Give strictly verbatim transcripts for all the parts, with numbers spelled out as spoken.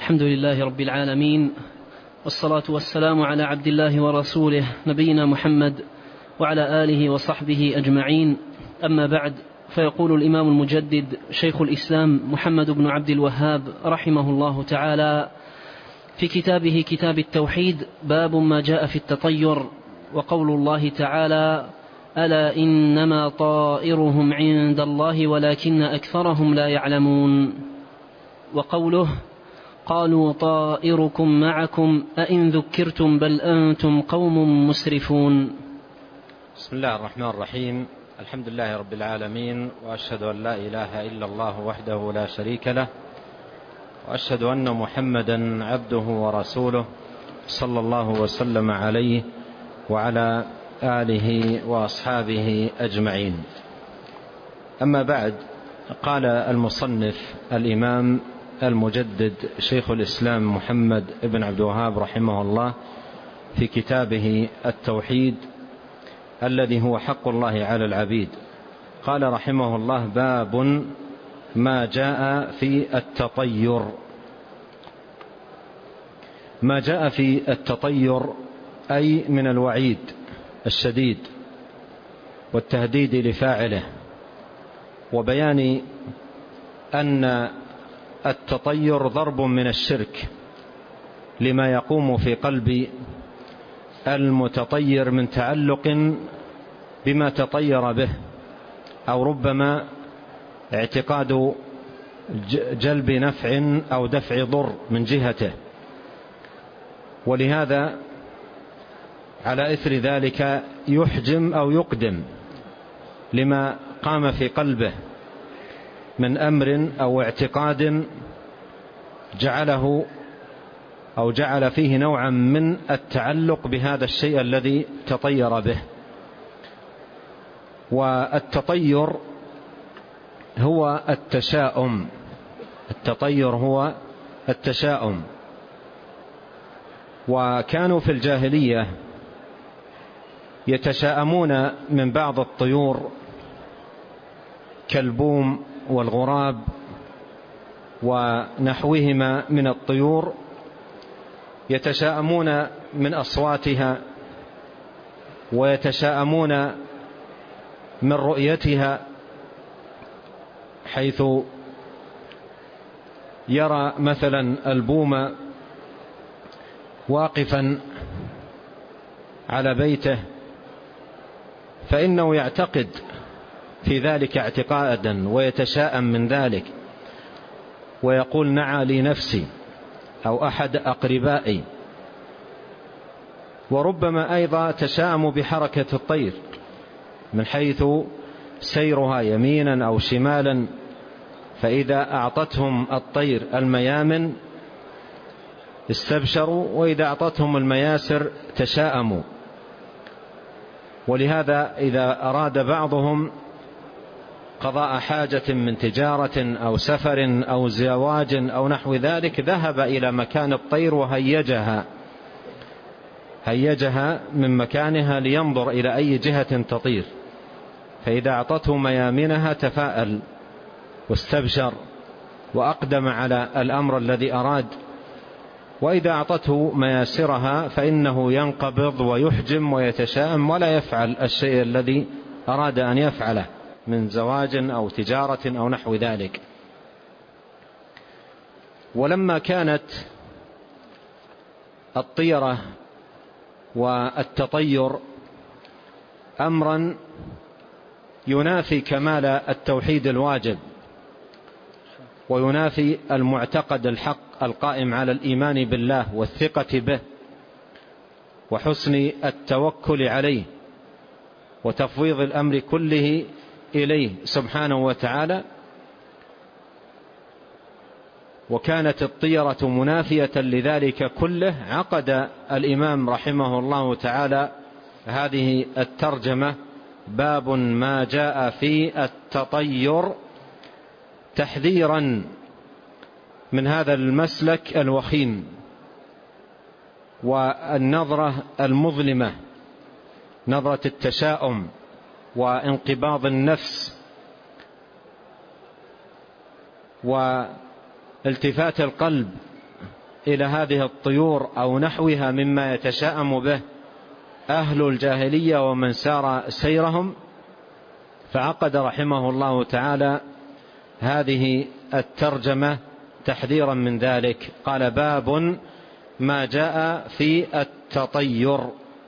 الحمد لله رب العالمين، والصلاة والسلام على عبد الله ورسوله نبينا محمد وعلى آله وصحبه أجمعين. أما بعد، فيقول الإمام المجدد شيخ الإسلام محمد بن عبد الوهاب رحمه الله تعالى في كتابه كتاب التوحيد: باب ما جاء في التطير. وقول الله تعالى: ألا إنما طائرهم عند الله ولكن أكثرهم لا يعلمون. وقوله: قالوا طائركم معكم أئن ذكرتم بل أنتم قوم مسرفون. بسم الله الرحمن الرحيم. الحمد لله رب العالمين، وأشهد أن لا إله إلا الله وحده لا شريك له، وأشهد أن محمدا عبده ورسوله صلى الله وسلم عليه وعلى آله وأصحابه أجمعين. أما بعد، قال المصنف الإمام المجدد شيخ الإسلام محمد بن عبد الوهاب رحمه الله في كتابه التوحيد الذي هو حق الله على العبيد، قال رحمه الله: باب ما جاء في التطير. ما جاء في التطير أي من الوعيد الشديد والتهديد لفاعله، وبيان أن التطير ضرب من الشرك لما يقوم في قلب المتطير من تعلق بما تطير به، أو ربما اعتقاد جلب نفع أو دفع ضر من جهته، ولهذا على إثر ذلك يحجم أو يقدم لما قام في قلبه من أمر أو اعتقاد جعله أو جعل فيه نوعا من التعلق بهذا الشيء الذي تطير به. والتطير هو التشاؤم، التطير هو التشاؤم. وكانوا في الجاهلية يتشاءمون من بعض الطيور كالبوم والغراب ونحوهما من الطيور، يتشاءمون من أصواتها ويتشاءمون من رؤيتها، حيث يرى مثلا البوم واقفا على بيته فإنه يعتقد في ذلك اعتقادا ويتشاءم من ذلك، ويقول: نعى لي نفسي أو أحد أقربائي. وربما أيضا تشاءم بحركة الطير من حيث سيرها يمينا أو شمالا، فإذا أعطتهم الطير الميامن استبشروا، وإذا أعطتهم المياسر تشاءموا. ولهذا إذا أراد بعضهم قضاء حاجة من تجارة أو سفر أو زواج أو نحو ذلك ذهب إلى مكان الطير وهيجها هيجها من مكانها لينظر إلى أي جهة تطير، فإذا أعطته ميامنها تفاءل واستبشر وأقدم على الأمر الذي أراد، وإذا أعطته مياسرها فإنه ينقبض ويحجم ويتشاءم ولا يفعل الشيء الذي أراد أن يفعله من زواج أو تجارة أو نحو ذلك. ولما كانت الطيرة والتطير أمرا ينافي كمال التوحيد الواجب وينافي المعتقد الحق القائم على الإيمان بالله والثقة به وحسن التوكل عليه وتفويض الأمر كله إليه سبحانه وتعالى، وكانت الطيرة منافية لذلك كله، عقد الإمام رحمه الله تعالى هذه الترجمة: باب ما جاء في التطير، تحذيرا من هذا المسلك الوخيم والنظرة المظلمة، نظرة التشاؤم وانقباض النفس والتفات القلب إلى هذه الطيور أو نحوها مما يتشاءم به أهل الجاهلية ومن سار سيرهم، فعقد رحمه الله تعالى هذه الترجمة تحذيرا من ذلك. قال: باب ما جاء في التطير.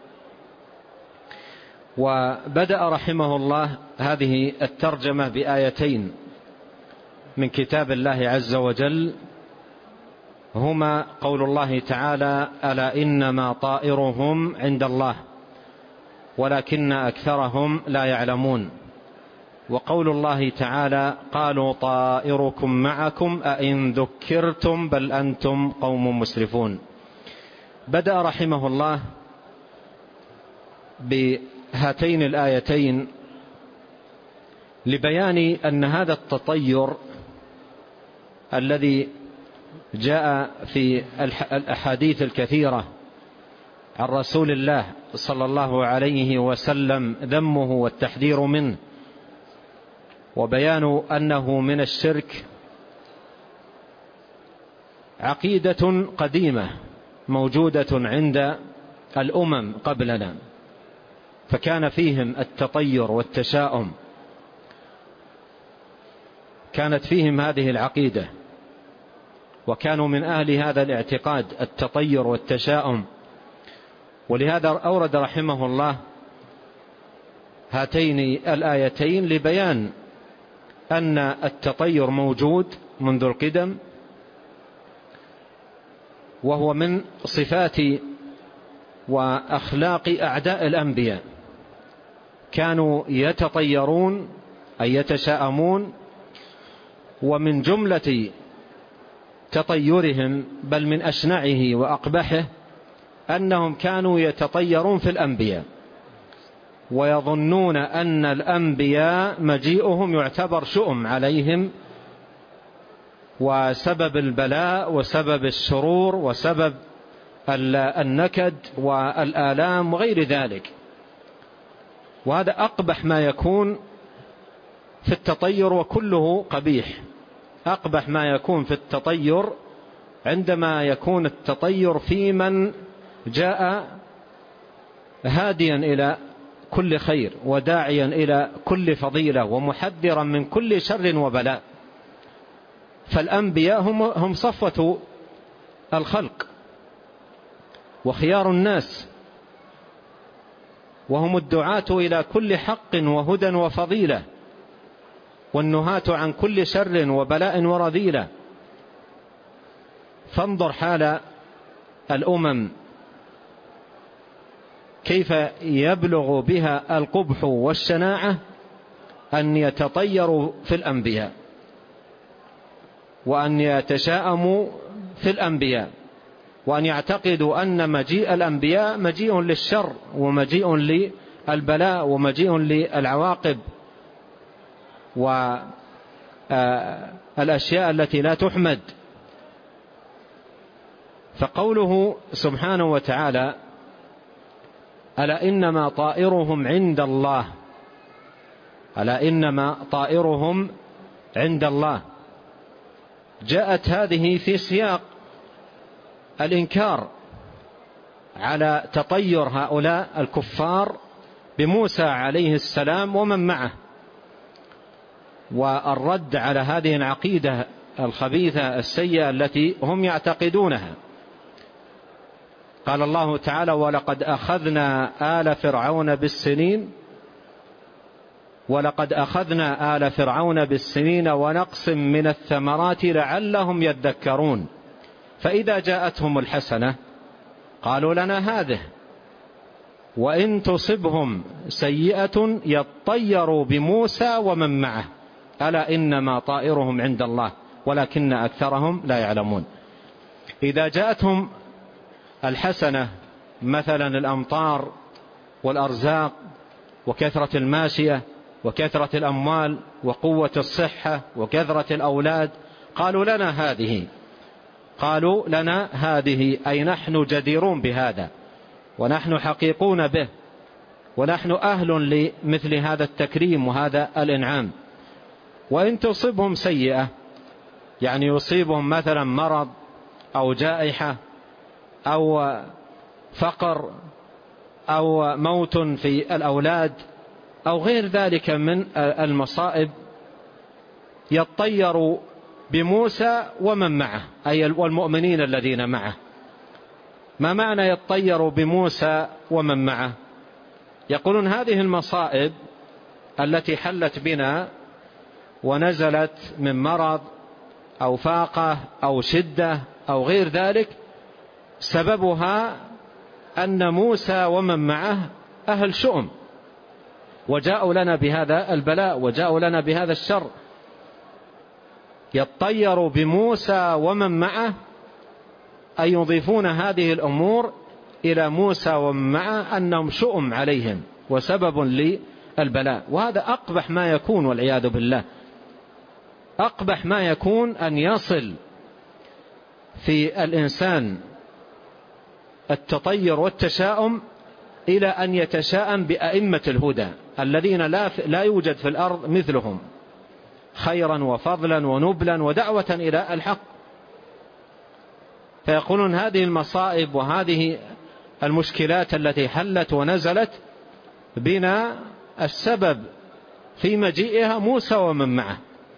وبدأ رحمه الله هذه الترجمة بآيتين من كتاب الله عز وجل، هما قول الله تعالى: ألا إنما طائرهم عند الله ولكن أكثرهم لا يعلمون، وقول الله تعالى: قالوا طائركم معكم أئن ذكرتم بل أنتم قوم مسرفون. بدأ رحمه الله بهاتين الآيتين لبيان أن هذا التطير الذي جاء في الأحاديث الكثيرة عن رسول الله صلى الله عليه وسلم ذمه والتحذير منه وبيان أنه من الشرك، عقيدة قديمة موجودة عند الأمم قبلنا، فكان فيهم التطير والتشاؤم، كانت فيهم هذه العقيدة، وكانوا من أهل هذا الاعتقاد التطير والتشاؤم. ولهذا أورد رحمه الله هاتين الآيتين لبيان أن التطير موجود منذ القدم، وهو من صفات وأخلاق أعداء الأنبياء، كانوا يتطيرون أي يتشاءمون، ومن جملة تطيرهم بل من أشنعه وأقبحه أنهم كانوا يتطيرون في الأنبياء، ويظنون أن الأنبياء مجيئهم يعتبر شؤم عليهم وسبب البلاء وسبب الشرور وسبب النكد والآلام وغير ذلك. وهذا أقبح ما يكون في التطير، وكله قبيح. أقبح ما يكون في التطير عندما يكون التطير في من جاء هاديا إلى كل خير وداعيا إلى كل فضيلة ومحذرا من كل شر وبلاء. فالأنبياء هم, هم صفوة الخلق وخيار الناس، وهم الدعاة إلى كل حق وهدى وفضيلة، والنهاة عن كل شر وبلاء ورذيلة. فانظر حال الأمم كيف يبلغ بها القبح والشناعة أن يتطيروا في الأنبياء وأن يتشاءموا في الأنبياء، وأن يعتقدوا أن مجيء الأنبياء مجيء للشر ومجيء للبلاء ومجيء للعواقب والأشياء التي لا تحمد. فقوله سبحانه وتعالى: ألا إنما طائرهم عند الله، ألا إنما طائرهم عند الله، جاءت هذه في سياق الإنكار على تطير هؤلاء الكفار بموسى عليه السلام ومن معه، والرد على هذه العقيدة الخبيثة السيئة التي هم يعتقدونها. قال الله تعالى: ولقد أخذنا آل فرعون بالسنين ولقد أخذنا آل فرعون بالسنين ونقص من الثمرات لعلهم يذكرون، فإذا جاءتهم الحسنة قالوا لنا هذه، وإن تصبهم سيئة يطيروا بموسى ومن معه، ألا إنما طائرهم عند الله ولكن أكثرهم لا يعلمون. إذا جاءتهم الحسنة مثلا الأمطار والأرزاق وكثرة الماشية وكثرة الأموال وقوة الصحة وكثرة الأولاد، قالوا لنا هذه، قالوا لنا هذه أي نحن جديرون بهذا ونحن حقيقون به ونحن أهل لمثل هذا التكريم وهذا الإنعام. وإن تصبهم سيئة يعني يصيبهم مثلا مرض أو جائحة أو فقر أو موت في الأولاد أو غير ذلك من المصائب يطير بموسى ومن معه، أي والمؤمنين الذين معه. ما معنى يطير بموسى ومن معه؟ يقولون هذه المصائب التي حلت بنا ونزلت من مرض أو فاقة أو شدة أو غير ذلك سببها أن موسى ومن معه أهل شؤم، وجاءوا لنا بهذا البلاء وجاءوا لنا بهذا الشر. يطير بموسى ومن معه أي يضيفون هذه الأمور إلى موسى ومن معه أنهم شؤم عليهم وسبب للبلاء، وهذا أقبح ما يكون والعياذ بالله. أقبح ما يكون أن يصل في الإنسان التطير والتشاؤم إلى أن يتشاءم بأئمة الهدى الذين لا, لا يوجد في الأرض مثلهم خيرا وفضلا ونبلا ودعوة إلى الحق. فيقولون هذه المصائب وهذه المشكلات التي حلت ونزلت بنا السبب في مجيئها موسى ومن معه،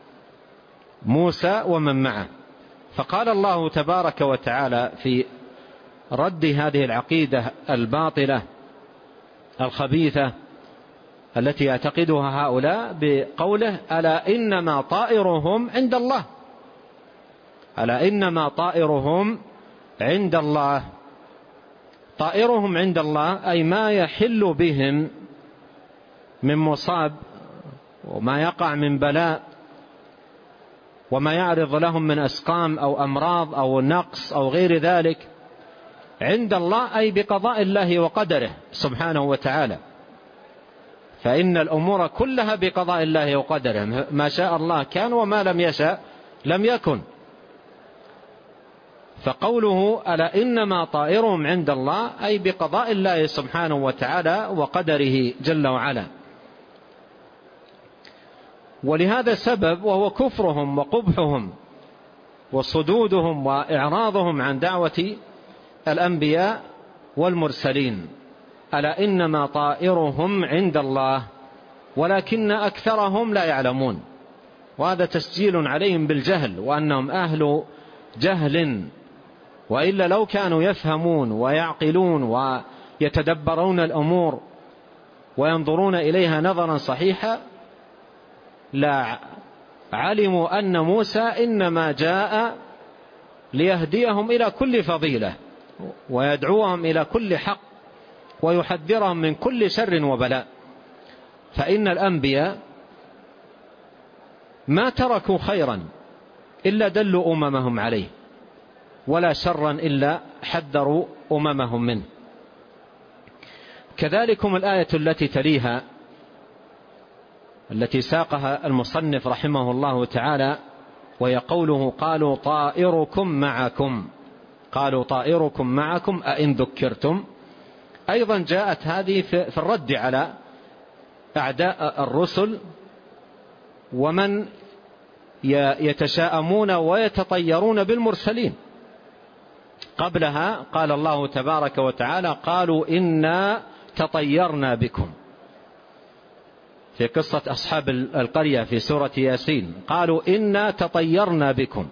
موسى ومن معه. فقال الله تبارك وتعالى في رد هذه العقيدة الباطلة الخبيثة التي يعتقدها هؤلاء بقوله: ألا إنما طائرهم عند الله، ألا إنما طائرهم عند الله. طائرهم عند الله أي ما يحل بهم من مصاب وما يقع من بلاء وما يعرض لهم من أسقام أو أمراض أو نقص أو غير ذلك عند الله، أي بقضاء الله وقدره سبحانه وتعالى. فإن الأمور كلها بقضاء الله وقدره، ما شاء الله كان وما لم يشاء لم يكن. فقوله ألا إنما طائرهم عند الله أي بقضاء الله سبحانه وتعالى وقدره جل وعلا. ولهذا السبب وهو كفرهم وقبحهم وصدودهم وإعراضهم عن دعوة الأنبياء والمرسلين. ألا إنما طائرهم عند الله ولكن أكثرهم لا يعلمون. وهذا تسجيل عليهم بالجهل وأنهم أهل جهل، وإلا لو كانوا يفهمون ويعقلون ويتدبرون الأمور وينظرون إليها نظرا صحيحا لا علموا أن موسى إنما جاء ليهديهم إلى كل فضيلة ويدعوهم إلى كل حق ويحذرهم من كل شر وبلاء. فإن الأنبياء ما تركوا خيرا إلا دلوا أممهم عليه، ولا شرا إلا حذروا أممهم منه. كذلكم الآية التي تليها التي ساقها المصنف رحمه الله تعالى، وهي قوله: قالوا طائركم معكم، قالوا طائركم معكم أئن ذكرتم. أيضا جاءت هذه في الرد على أعداء الرسل ومن يتشاءمون ويتطيرون بالمرسلين. قبلها قال الله تبارك وتعالى: قالوا إنا تطيرنا بكم، في قصة أصحاب القرية في سورة ياسين، قالوا إنا تطيرنا بكم.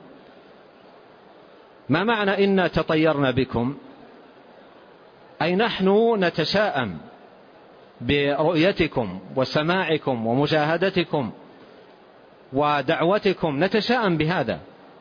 ما معنى إنا تطيرنا بكم؟ أي نحن نتشاءم برؤيتكم وسماعكم ومشاهدتكم ودعوتكم، نتشاءم بهذا،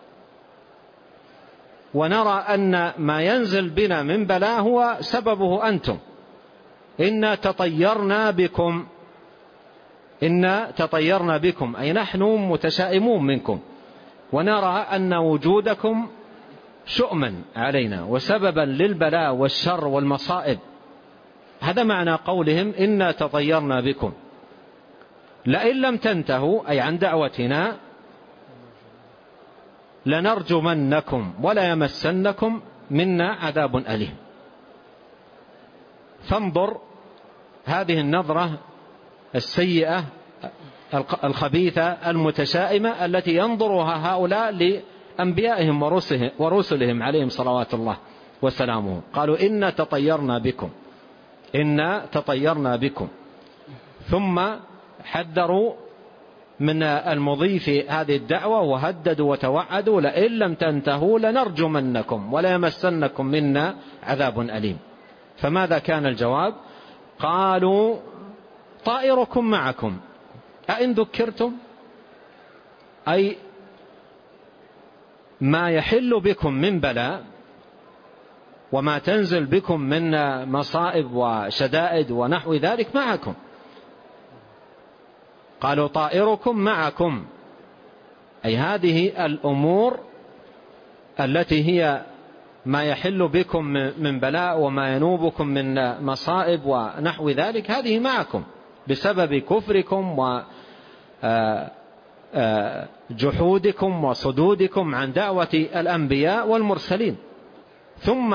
ونرى أن ما ينزل بنا من بلاء هو سببه أنتم. إنا تطيرنا بكم، إنا تطيرنا بكم أي نحن متشائمون منكم، ونرى أن وجودكم شؤما علينا وسببا للبلاء والشر والمصائب. هذا معنى قولهم إنا تطيرنا بكم. لئن لم تنتهوا أي عن دعوتنا لنرجمنكم ولا يمسنكم منا عذاب أليم. فانظر هذه النظرة السيئة الخبيثة المتشائمة التي ينظرها هؤلاء أنبيائهم ورسلهم عليهم صلوات الله وسلامه. قالوا إنا تطيرنا بكم إنا تطيرنا بكم ثم حذروا من المضي في هذه الدعوة وهددوا وتوعدوا لئن لم تنتهوا لنرجمنكم وليمسنكم منا عذاب أليم. فماذا كان الجواب؟ قالوا طائركم معكم أئن ذكرتم، أي ما يحل بكم من بلاء وما تنزل بكم من مصائب وشدائد ونحو ذلك معكم. قالوا طائركم معكم، أي هذه الأمور التي هي ما يحل بكم من بلاء وما ينوبكم من مصائب ونحو ذلك هذه معكم بسبب كفركم وجحودكم وصدودكم عن دعوة الأنبياء والمرسلين. ثم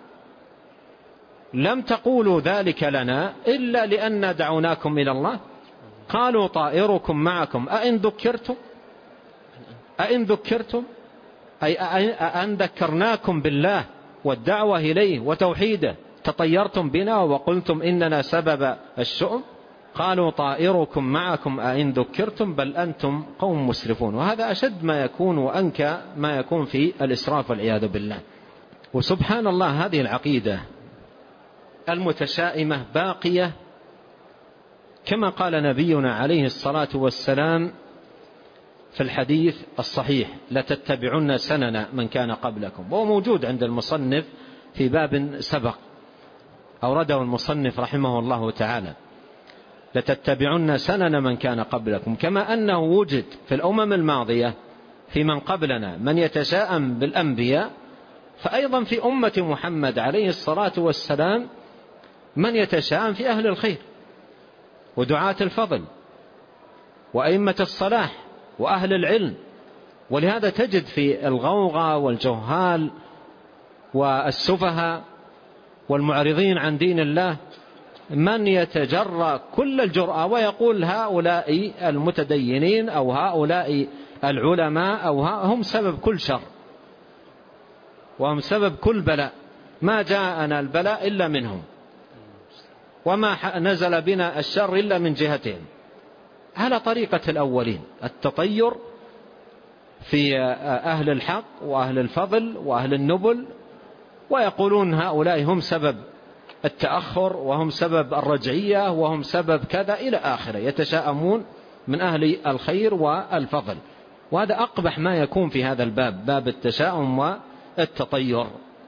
لم تقولوا ذلك لنا إلا لأن دعوناكم إلى الله. قالوا طائركم معكم أئن ذكرتم أئن ذكرتم أي أن ذكرناكم بالله والدعوة إليه وتوحيده تطيرتم بنا وقلتم إننا سبب الشؤم. قالوا طائركم معكم أئن ذكرتم بل أنتم قوم مسرفون. وهذا أشد ما يكون وأنكى ما يكون في الإسراف والعياذ بالله. وسبحان الله هذه العقيدة المتشائمة باقية كما قال نبينا عليه الصلاة والسلام في الحديث الصحيح لتتبعن سنن من كان قبلكم، وهو موجود عند المصنف في باب سبق أورده المصنف رحمه الله تعالى، لتتبعن سنن من كان قبلكم، كما أنه وجد في الأمم الماضية في من قبلنا من يتشاءم بالأنبياء، فأيضا في أمة محمد عليه الصلاة والسلام من يتشاءم في أهل الخير ودعاة الفضل وأئمة الصلاح وأهل العلم. ولهذا تجد في الغوغى والجهال والسفهاء والمعرضين عن دين الله من يتجرأ كل الجرأة ويقول هؤلاء المتدينين أو هؤلاء العلماء أو هم سبب كل شر وهم سبب كل بلاء، ما جاءنا البلاء إلا منهم وما نزل بنا الشر إلا من جهتهم. على طريقة الأولين التطير في أهل الحق وأهل الفضل وأهل النبل، ويقولون هؤلاء هم سبب التأخر وهم سبب الرجعية وهم سبب كذا إلى آخره، يتشاءمون من أهل الخير والفضل. وهذا أقبح ما يكون في هذا الباب، باب التشاؤم والتطير.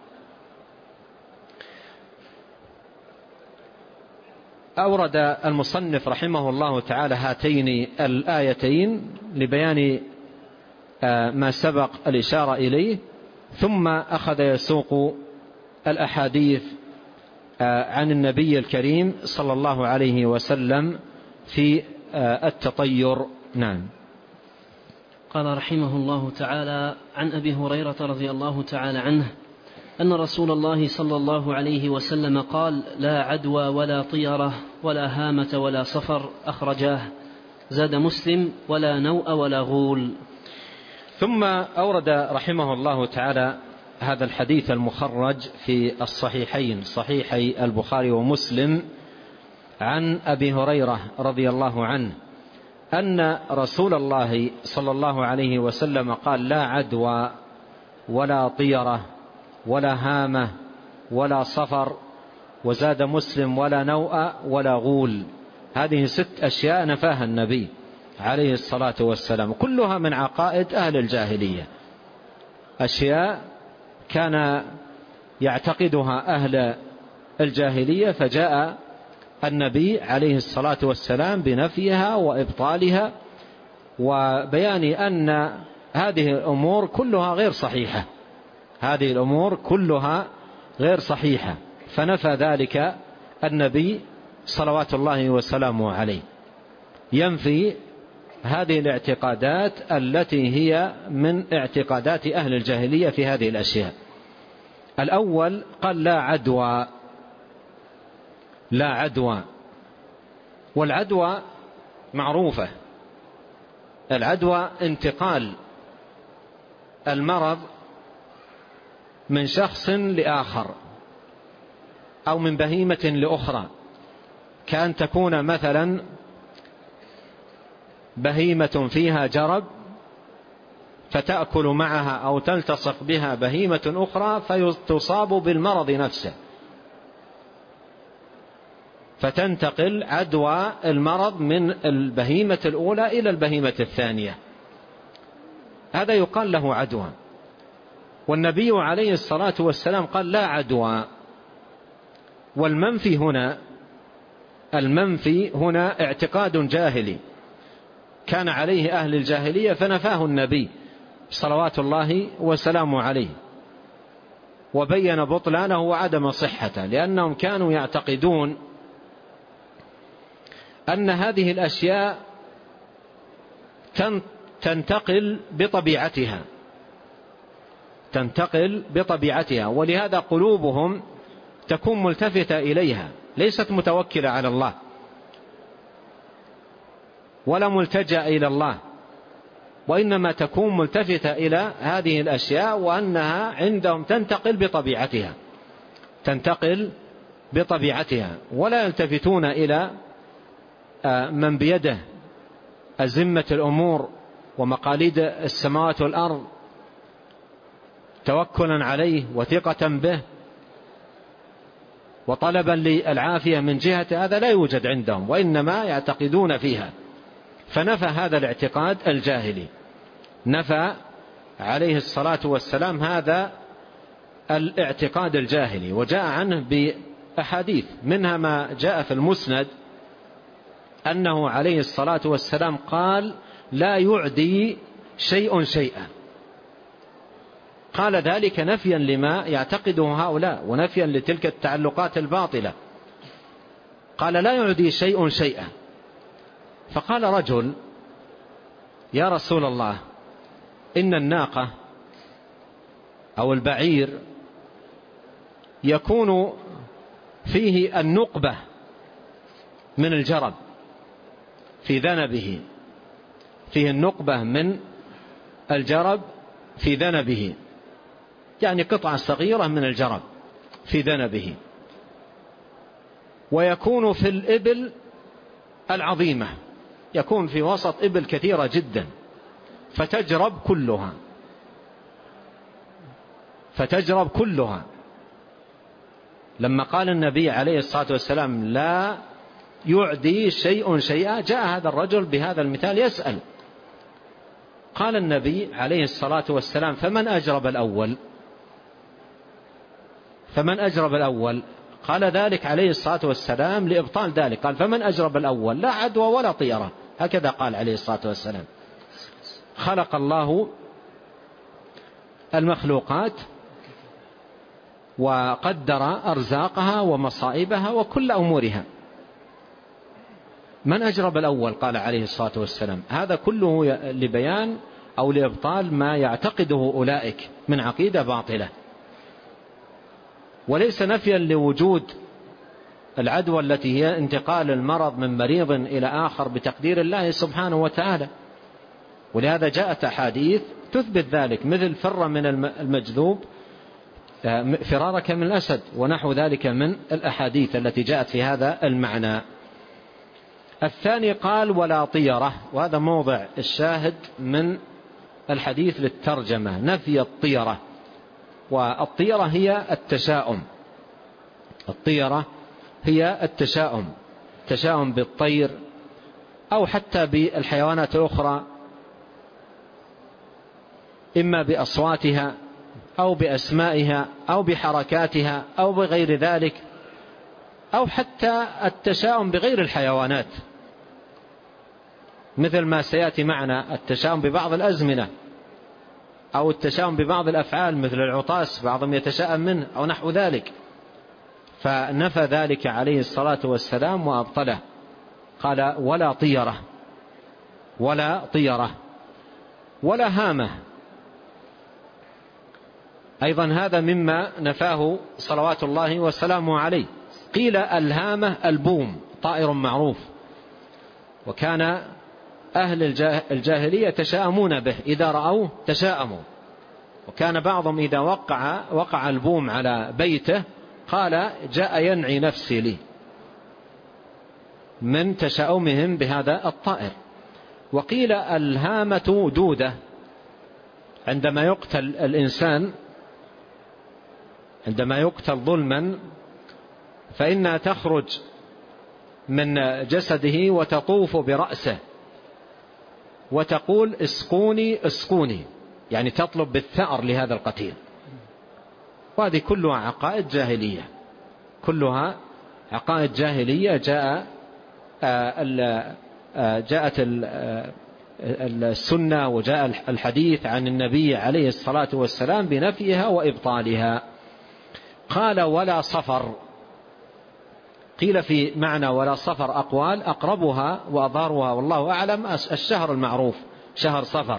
أورد المصنف رحمه الله تعالى هاتين الآيتين لبيان ما سبق الإشارة إليه، ثم أخذ يسوق الأحاديث عن النبي الكريم صلى الله عليه وسلم في التطير. نعم. قال رحمه الله تعالى: عن أبي هريرة رضي الله تعالى عنه أن رسول الله صلى الله عليه وسلم قال: لا عدوى ولا طيرة ولا هامة ولا صفر، أخرجاه. زاد مسلم: ولا نوء ولا غول. ثم أورد رحمه الله تعالى هذا الحديث المخرج في الصحيحين صحيحي البخاري ومسلم عن أبي هريرة رضي الله عنه أن رسول الله صلى الله عليه وسلم قال: لا عدوى ولا طيرة ولا هامة ولا صفر. وزاد مسلم: ولا نوء ولا غول. هذه ست أشياء نفاها النبي عليه الصلاة والسلام، كلها من عقائد أهل الجاهلية، أشياء كان يعتقدها أهل الجاهلية، فجاء النبي عليه الصلاة والسلام بنفيها وإبطالها وبيان أن هذه الأمور كلها غير صحيحة، هذه الأمور كلها غير صحيحة، فنفى ذلك النبي صلوات الله وسلامه عليه، ينفي هذه الاعتقادات التي هي من اعتقادات أهل الجاهلية في هذه الأشياء. الأول قال: لا عدوى. لا عدوى، والعدوى معروفة، العدوى انتقال المرض من شخص لآخر أو من بهيمة لأخرى، كأن تكون مثلا بهيمة فيها جرب فتأكل معها أو تلتصق بها بهيمة أخرى فتصاب بالمرض نفسه، فتنتقل عدوى المرض من البهيمة الأولى إلى البهيمة الثانية، هذا يقال له عدوى. والنبي عليه الصلاة والسلام قال لا عدوى. والمنفي هنا المنفي هنا اعتقاد جاهلي كان عليه أهل الجاهلية فنفاه النبي صلوات الله وسلامه عليه، وبين بطلانه وعدم صحته، لأنهم كانوا يعتقدون أن هذه الأشياء تنتقل بطبيعتها تنتقل بطبيعتها ولهذا قلوبهم تكون ملتفتة إليها، ليست متوكلة على الله ولا ملتجأ إلى الله، وإنما تكون ملتفتة إلى هذه الأشياء، وأنها عندهم تنتقل بطبيعتها تنتقل بطبيعتها ولا يلتفتون إلى من بيده أزمة الأمور ومقاليد السماوات والأرض توكلا عليه وثقة به وطلبا للعافية من جهة، هذا لا يوجد عندهم، وإنما يعتقدون فيها. فنفى هذا الاعتقاد الجاهلي، نفى عليه الصلاة والسلام هذا الاعتقاد الجاهلي، وجاء عنه بأحاديث، منها ما جاء في المسند أنه عليه الصلاة والسلام قال لا يعدي شيء شيئا، قال ذلك نفيا لما يعتقده هؤلاء ونفيا لتلك التعلقات الباطلة، قال لا يعدي شيء شيئا. فقال رجل يا رسول الله إن الناقة أو البعير يكون فيه النقبة من الجرب في ذنبه، فيه النقبة من الجرب في ذنبه، يعني قطعة صغيرة من الجرب في ذنبه، ويكون في الإبل العظيمة، يكون في وسط إبل كثيرة جدا فتجرب كلها فتجرب كلها لما قال النبي عليه الصلاة والسلام لا يعدي شيء شيئا، جاء هذا الرجل بهذا المثال يسأل، قال النبي عليه الصلاة والسلام فمن أجرب الأول فمن أجرب الأول قال ذلك عليه الصلاة والسلام لإبطال ذلك، قال فمن أجرب الأول لا عدوى ولا طيرة، هكذا قال عليه الصلاة والسلام. خلق الله المخلوقات وقدر أرزاقها ومصائبها وكل أمورها، من أجرب الأول قال عليه الصلاة والسلام، هذا كله لبيان أو لإبطال ما يعتقده أولئك من عقيدة باطلة، وليس نفيا لوجود العدوى التي هي انتقال المرض من مريض إلى آخر بتقدير الله سبحانه وتعالى. ولهذا جاءت أحاديث تثبت ذلك، مثل فر من المجذوب فرارك من الأسد ونحو ذلك من الأحاديث التي جاءت في هذا المعنى. الثاني قال ولا طيرة، وهذا موضع الشاهد من الحديث للترجمة، نفي الطيرة. والطيرة هي التشاؤم، الطيرة هي التشاؤم، تشاؤم بالطير أو حتى بالحيوانات الأخرى، إما بأصواتها أو بأسمائها أو بحركاتها أو بغير ذلك، أو حتى التشاؤم بغير الحيوانات، مثل ما سيأتي معنا التشاؤم ببعض الأزمنة أو التشاؤم ببعض الأفعال مثل العطاس بعضهم يتشاءم منه أو نحو ذلك. فنفى ذلك عليه الصلاة والسلام وأبطله، قال ولا طيرة ولا طيرة ولا هامة، أيضا هذا مما نفاه صلوات الله وسلامه عليه. قيل الهامة البوم، طائر معروف، وكان أهل الجاهلية يتشاءمون به، إذا رأوه تشاءموا وكان بعضهم إذا وقع, وقع البوم على بيته قال جاء ينعي نفسي لي من تشاؤمهم بهذا الطائر. وقيل الهامة دودة، عندما يقتل الإنسان عندما يقتل ظلما فإنها تخرج من جسده وتطوف برأسه وتقول اسقوني اسقوني، يعني تطلب بالثأر لهذا القتيل. وهذه كلها عقائد جاهلية، كلها عقائد جاهلية جاء جاءت السنة وجاء الحديث عن النبي عليه الصلاة والسلام بنفيها وإبطالها. قال ولا صفر، قيل في معنى ولا صفر أقوال، أقربها وأظهرها والله أعلم الشهر المعروف شهر صفر،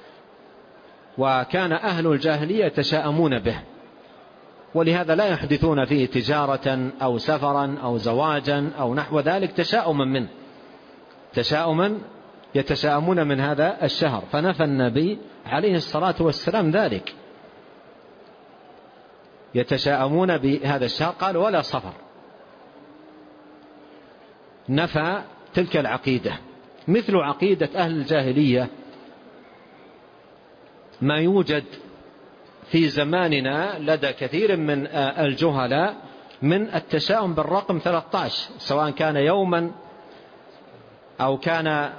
وكان أهل الجاهلية يتشاءمون به، ولهذا لا يحدثون فيه تجارة أو سفرا أو زواجا أو نحو ذلك تشاؤما منه، تشاؤما يتشاءمون من هذا الشهر. فنفى النبي عليه الصلاة والسلام ذلك، يتشاءمون بهذا الشهر، قال ولا صفر، نفى تلك العقيدة. مثل عقيدة أهل الجاهلية ما يوجد في زماننا لدى كثير من الجهلاء من التشاؤم بالرقم ثلاثة عشر، سواء كان يوما أو كان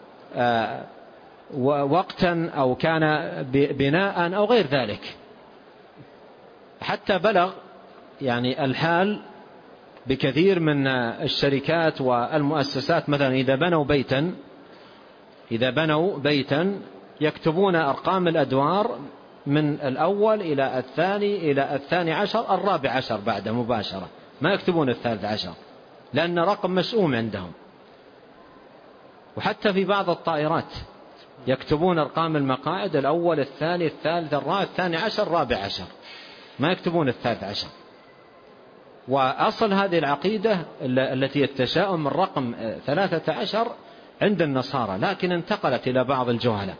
وقتا أو كان بناء أو غير ذلك. حتى بلغ يعني الحال بكثير من الشركات والمؤسسات، مثلا إذا بنوا بيتا إذا بنوا بيتا يكتبون أرقام الأدوار من الأول إلى الثاني إلى الثاني عشر، الرابع عشر بعد مباشرة، ما يكتبون الثالث عشر لأن رقم مسؤوم عندهم. وحتى في بعض الطائرات يكتبون أرقام المقاعد الأول الثاني الثالث الرابع الثاني عشر الرابع عشر، ما يكتبون الثالث عشر. وأصل هذه العقيدة التي يتشاؤم من رقم ثلاثة عشر عند النصارى، لكن انتقلت إلى بعض الجهلة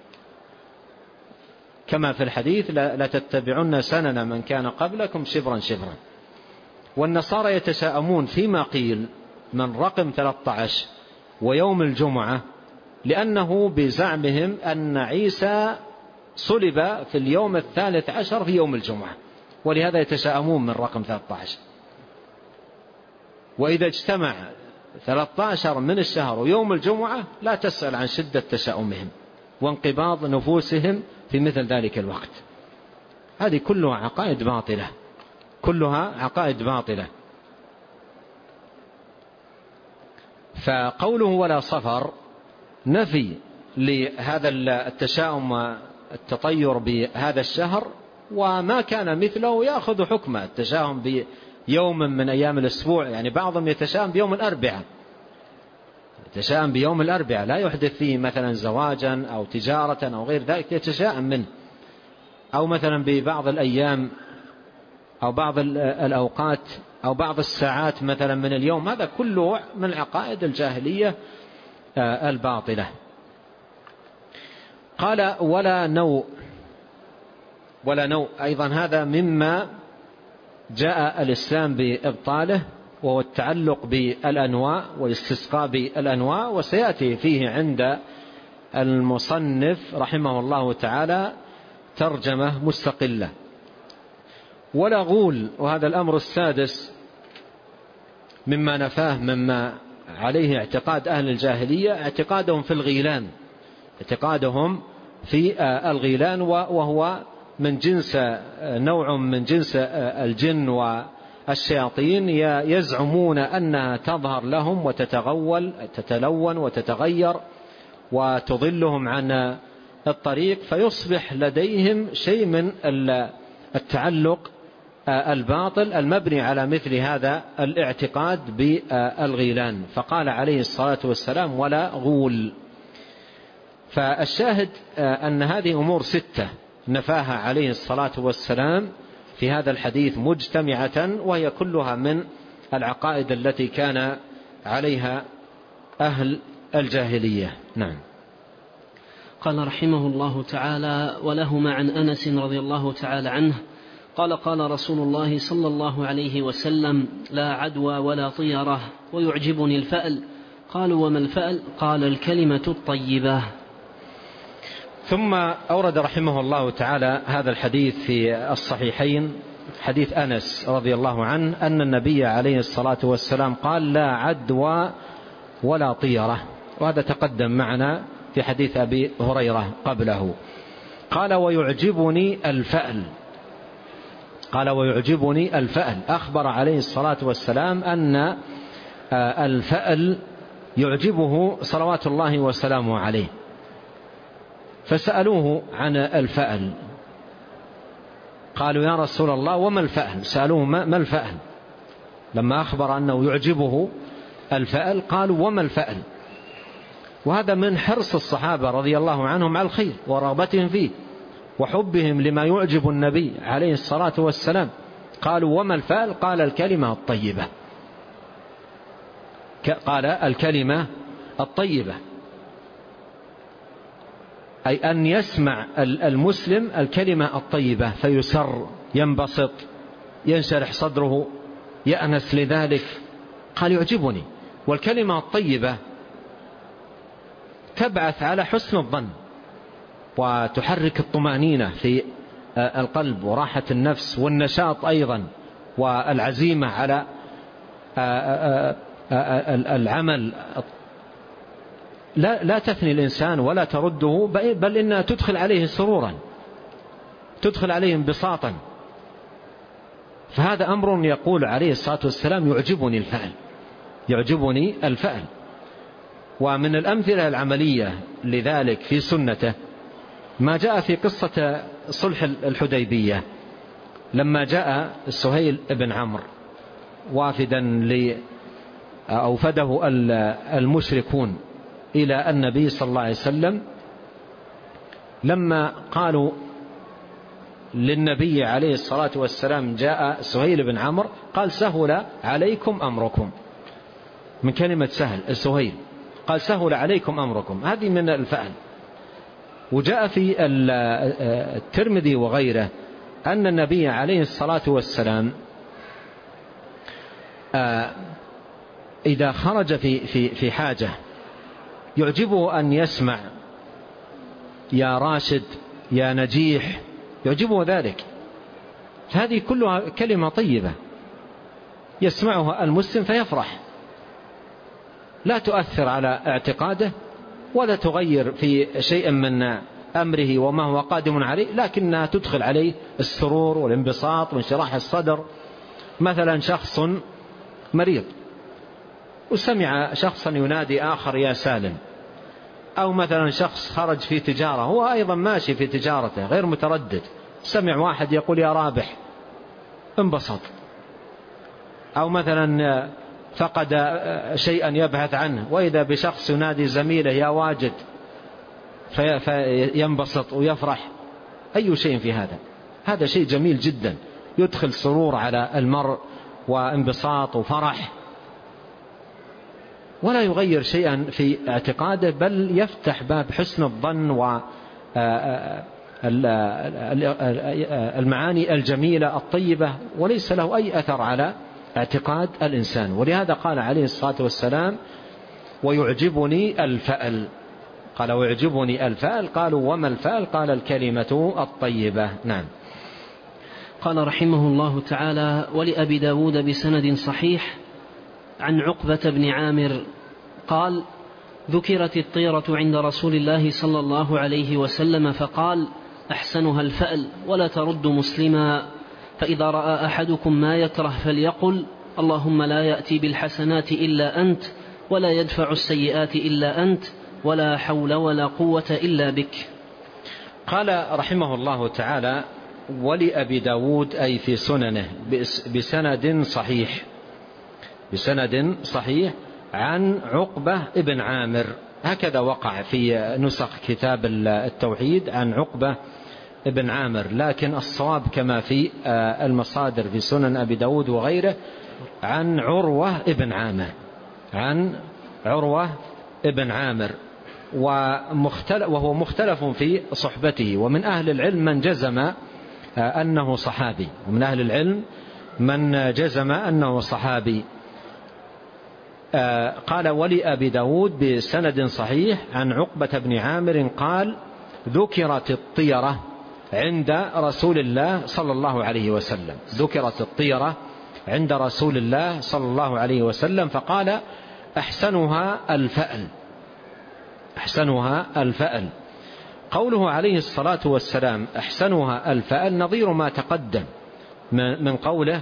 كما في الحديث لا تتبعون سنن من كان قبلكم شبرا شبرا. والنصارى يتشاءمون فيما قيل من رقم ثلاثة عشر ويوم الجمعة، لأنه بزعمهم أن عيسى صلب في اليوم الثالث عشر في يوم الجمعة، ولهذا يتشاءمون من رقم ثلاثة عشر. وإذا اجتمع ثلاثة عشر من الشهر ويوم الجمعة لا تسأل عن شدة تشاؤمهم وانقباض نفوسهم في مثل ذلك الوقت. هذه كلها عقائد باطلة، كلها عقائد باطلة. فقوله ولا صفر نفي لهذا التشاؤم والتطير بهذا الشهر، وما كان مثله يأخذ حكمه. التشاؤم بيوم من أيام الأسبوع، يعني بعضهم يتشاؤم بيوم الأربعاء، يتشاءم بيوم الأربعاء لا يحدث فيه مثلا زواجا أو تجارة أو غير ذلك، يتشاءم منه. أو مثلا ببعض الأيام أو بعض الأوقات أو بعض الساعات مثلا من اليوم، هذا كله من العقائد الجاهلية الباطلة. قال ولا نوء، ولا نوء أيضا هذا مما جاء الإسلام بإبطاله، وهو التعلق بالأنواء والاستسقاء بالأنواء، وسيأتي فيه عند المصنف رحمه الله تعالى ترجمة مستقلة. ولا غول، وهذا الأمر السادس مما نفاه مما عليه اعتقاد أهل الجاهلية، اعتقادهم في الغيلان، اعتقادهم في الغيلان، وهو من جنس نوع من جنس الجن والشياطين، يزعمون أنها تظهر لهم وتتغول تتلون وتتغير وتضلهم عن الطريق، فيصبح لديهم شيء من التعلق الباطل المبني على مثل هذا الاعتقاد بالغيلان. فقال عليه الصلاة والسلام ولا غول. فالشاهد أن هذه أمور ستة نفاها عليه الصلاة والسلام في هذا الحديث مجتمعة، وهي كلها من العقائد التي كان عليها أهل الجاهلية. نعم. قال رحمه الله تعالى: ولهما عن أنس رضي الله تعالى عنه قال: قال رسول الله صلى الله عليه وسلم: لا عدوى ولا طيرة ويعجبني الفأل. قالوا: وما الفأل؟ قال: الكلمة الطيبة. ثم أورد رحمه الله تعالى هذا الحديث في الصحيحين، حديث أنس رضي الله عنه أن النبي عليه الصلاة والسلام قال: لا عدوى ولا طيرة، وهذا تقدم معنا في حديث أبي هريرة قبله. قال: ويعجبني الفأل. قال: ويعجبني الفأل. أخبر عليه الصلاة والسلام أن الفأل يعجبه صلوات الله وسلامه عليه. فسألوه عن الفأل، قالوا: يا رسول الله وما الفأل؟ سألوه ما الفأل لما أخبر أنه يعجبه الفأل. قالوا: وما الفأل؟ وهذا من حرص الصحابة رضي الله عنهم على الخير ورغبتهم فيه وحبهم لما يعجب النبي عليه الصلاة والسلام. قالوا: وما الفأل؟ قال: الكلمة الطيبة. قال: الكلمة الطيبة، أي أن يسمع المسلم الكلمة الطيبة فيسر، ينبسط، ينشرح صدره، يأنس لذلك. قال: يعجبني. والكلمة الطيبة تبعث على حسن الظن وتحرك الطمأنينة في القلب وراحة النفس والنشاط أيضا والعزيمة على العمل. لا, لا تثني الإنسان ولا ترده، بل إنها تدخل عليه سرورا، تدخل عليه انبساطا. فهذا أمر يقول عليه الصلاة والسلام: يعجبني الفعل، يعجبني الفعل. ومن الأمثلة العملية لذلك في سنته ما جاء في قصة صلح الحديبية، لما جاء سهيل بن عمرو وافدا لأوفده المشركون إلى النبي صلى الله عليه وسلم، لما قالوا للنبي عليه الصلاة والسلام جاء سهيل بن عمرو، قال: سهل عليكم أمركم، من كلمة سهل سهيل، قال: سهل عليكم أمركم. هذه من الفعل. وجاء في الترمذي وغيره أن النبي عليه الصلاة والسلام إذا خرج في في في حاجة يعجبه أن يسمع: يا راشد، يا نجيح، يعجبه ذلك. هذه كلها كلمة طيبة يسمعها المسلم فيفرح، لا تؤثر على اعتقاده ولا تغير في شيء من أمره وما هو قادم عليه، لكنها تدخل عليه السرور والانبساط وانشراح الصدر. مثلا شخص مريض وسمع شخصا ينادي آخر: يا سالم. أو مثلا شخص خرج في تجارة، هو أيضا ماشي في تجارته غير متردد، سمع واحد يقول: يا رابح، انبسط. أو مثلا فقد شيئا يبحث عنه وإذا بشخص ينادي زميله: يا واجد، فينبسط ويفرح. أي شيء في هذا؟ هذا شيء جميل جدا، يدخل سرور على المرء وانبساط وفرح، ولا يغير شيئا في اعتقاده، بل يفتح باب حسن الظن والمعاني الجميلة الطيبة، وليس له أي أثر على اعتقاد الإنسان. ولهذا قال عليه الصلاة والسلام: ويعجبني الفأل. قال: ويعجبني الفأل. قالوا: وما الفأل؟ قال: الكلمة الطيبة. نعم. قال رحمه الله تعالى: ولأبي داود بسند صحيح عن عقبة بن عامر قال: ذكرت الطيرة عند رسول الله صلى الله عليه وسلم فقال: أحسنها الفأل، ولا ترد مسلما، فإذا رأى أحدكم ما يكره فليقل: اللهم لا يأتي بالحسنات إلا أنت، ولا يدفع السيئات إلا أنت، ولا حول ولا قوة إلا بك. قال رحمه الله تعالى: ولأبي داود، أي في سننه، بسند صحيح، بسند صحيح عن عقبة ابن عامر. هكذا وقع في نسخ كتاب التوحيد عن عقبة ابن عامر، لكن الصواب كما في المصادر في سنن أبي داود وغيره عن عروة ابن عامر، عن عروة ابن عامر. وهو مختلف في صحبته. ومن أهل العلم من جزم أنه صحابي، ومن أهل العلم من جزم أنه صحابي. قال: ولأبي داود بسند صحيح عن عقبة بن عامر قال: ذكرت الطيرة عند رسول الله صلى الله عليه وسلم، ذكرت الطيرة عند رسول الله صلى الله عليه وسلم فقال: أحسنها الفأل، أحسنها الفأل. قوله عليه الصلاة والسلام أحسنها الفأل نظير ما تقدم من قوله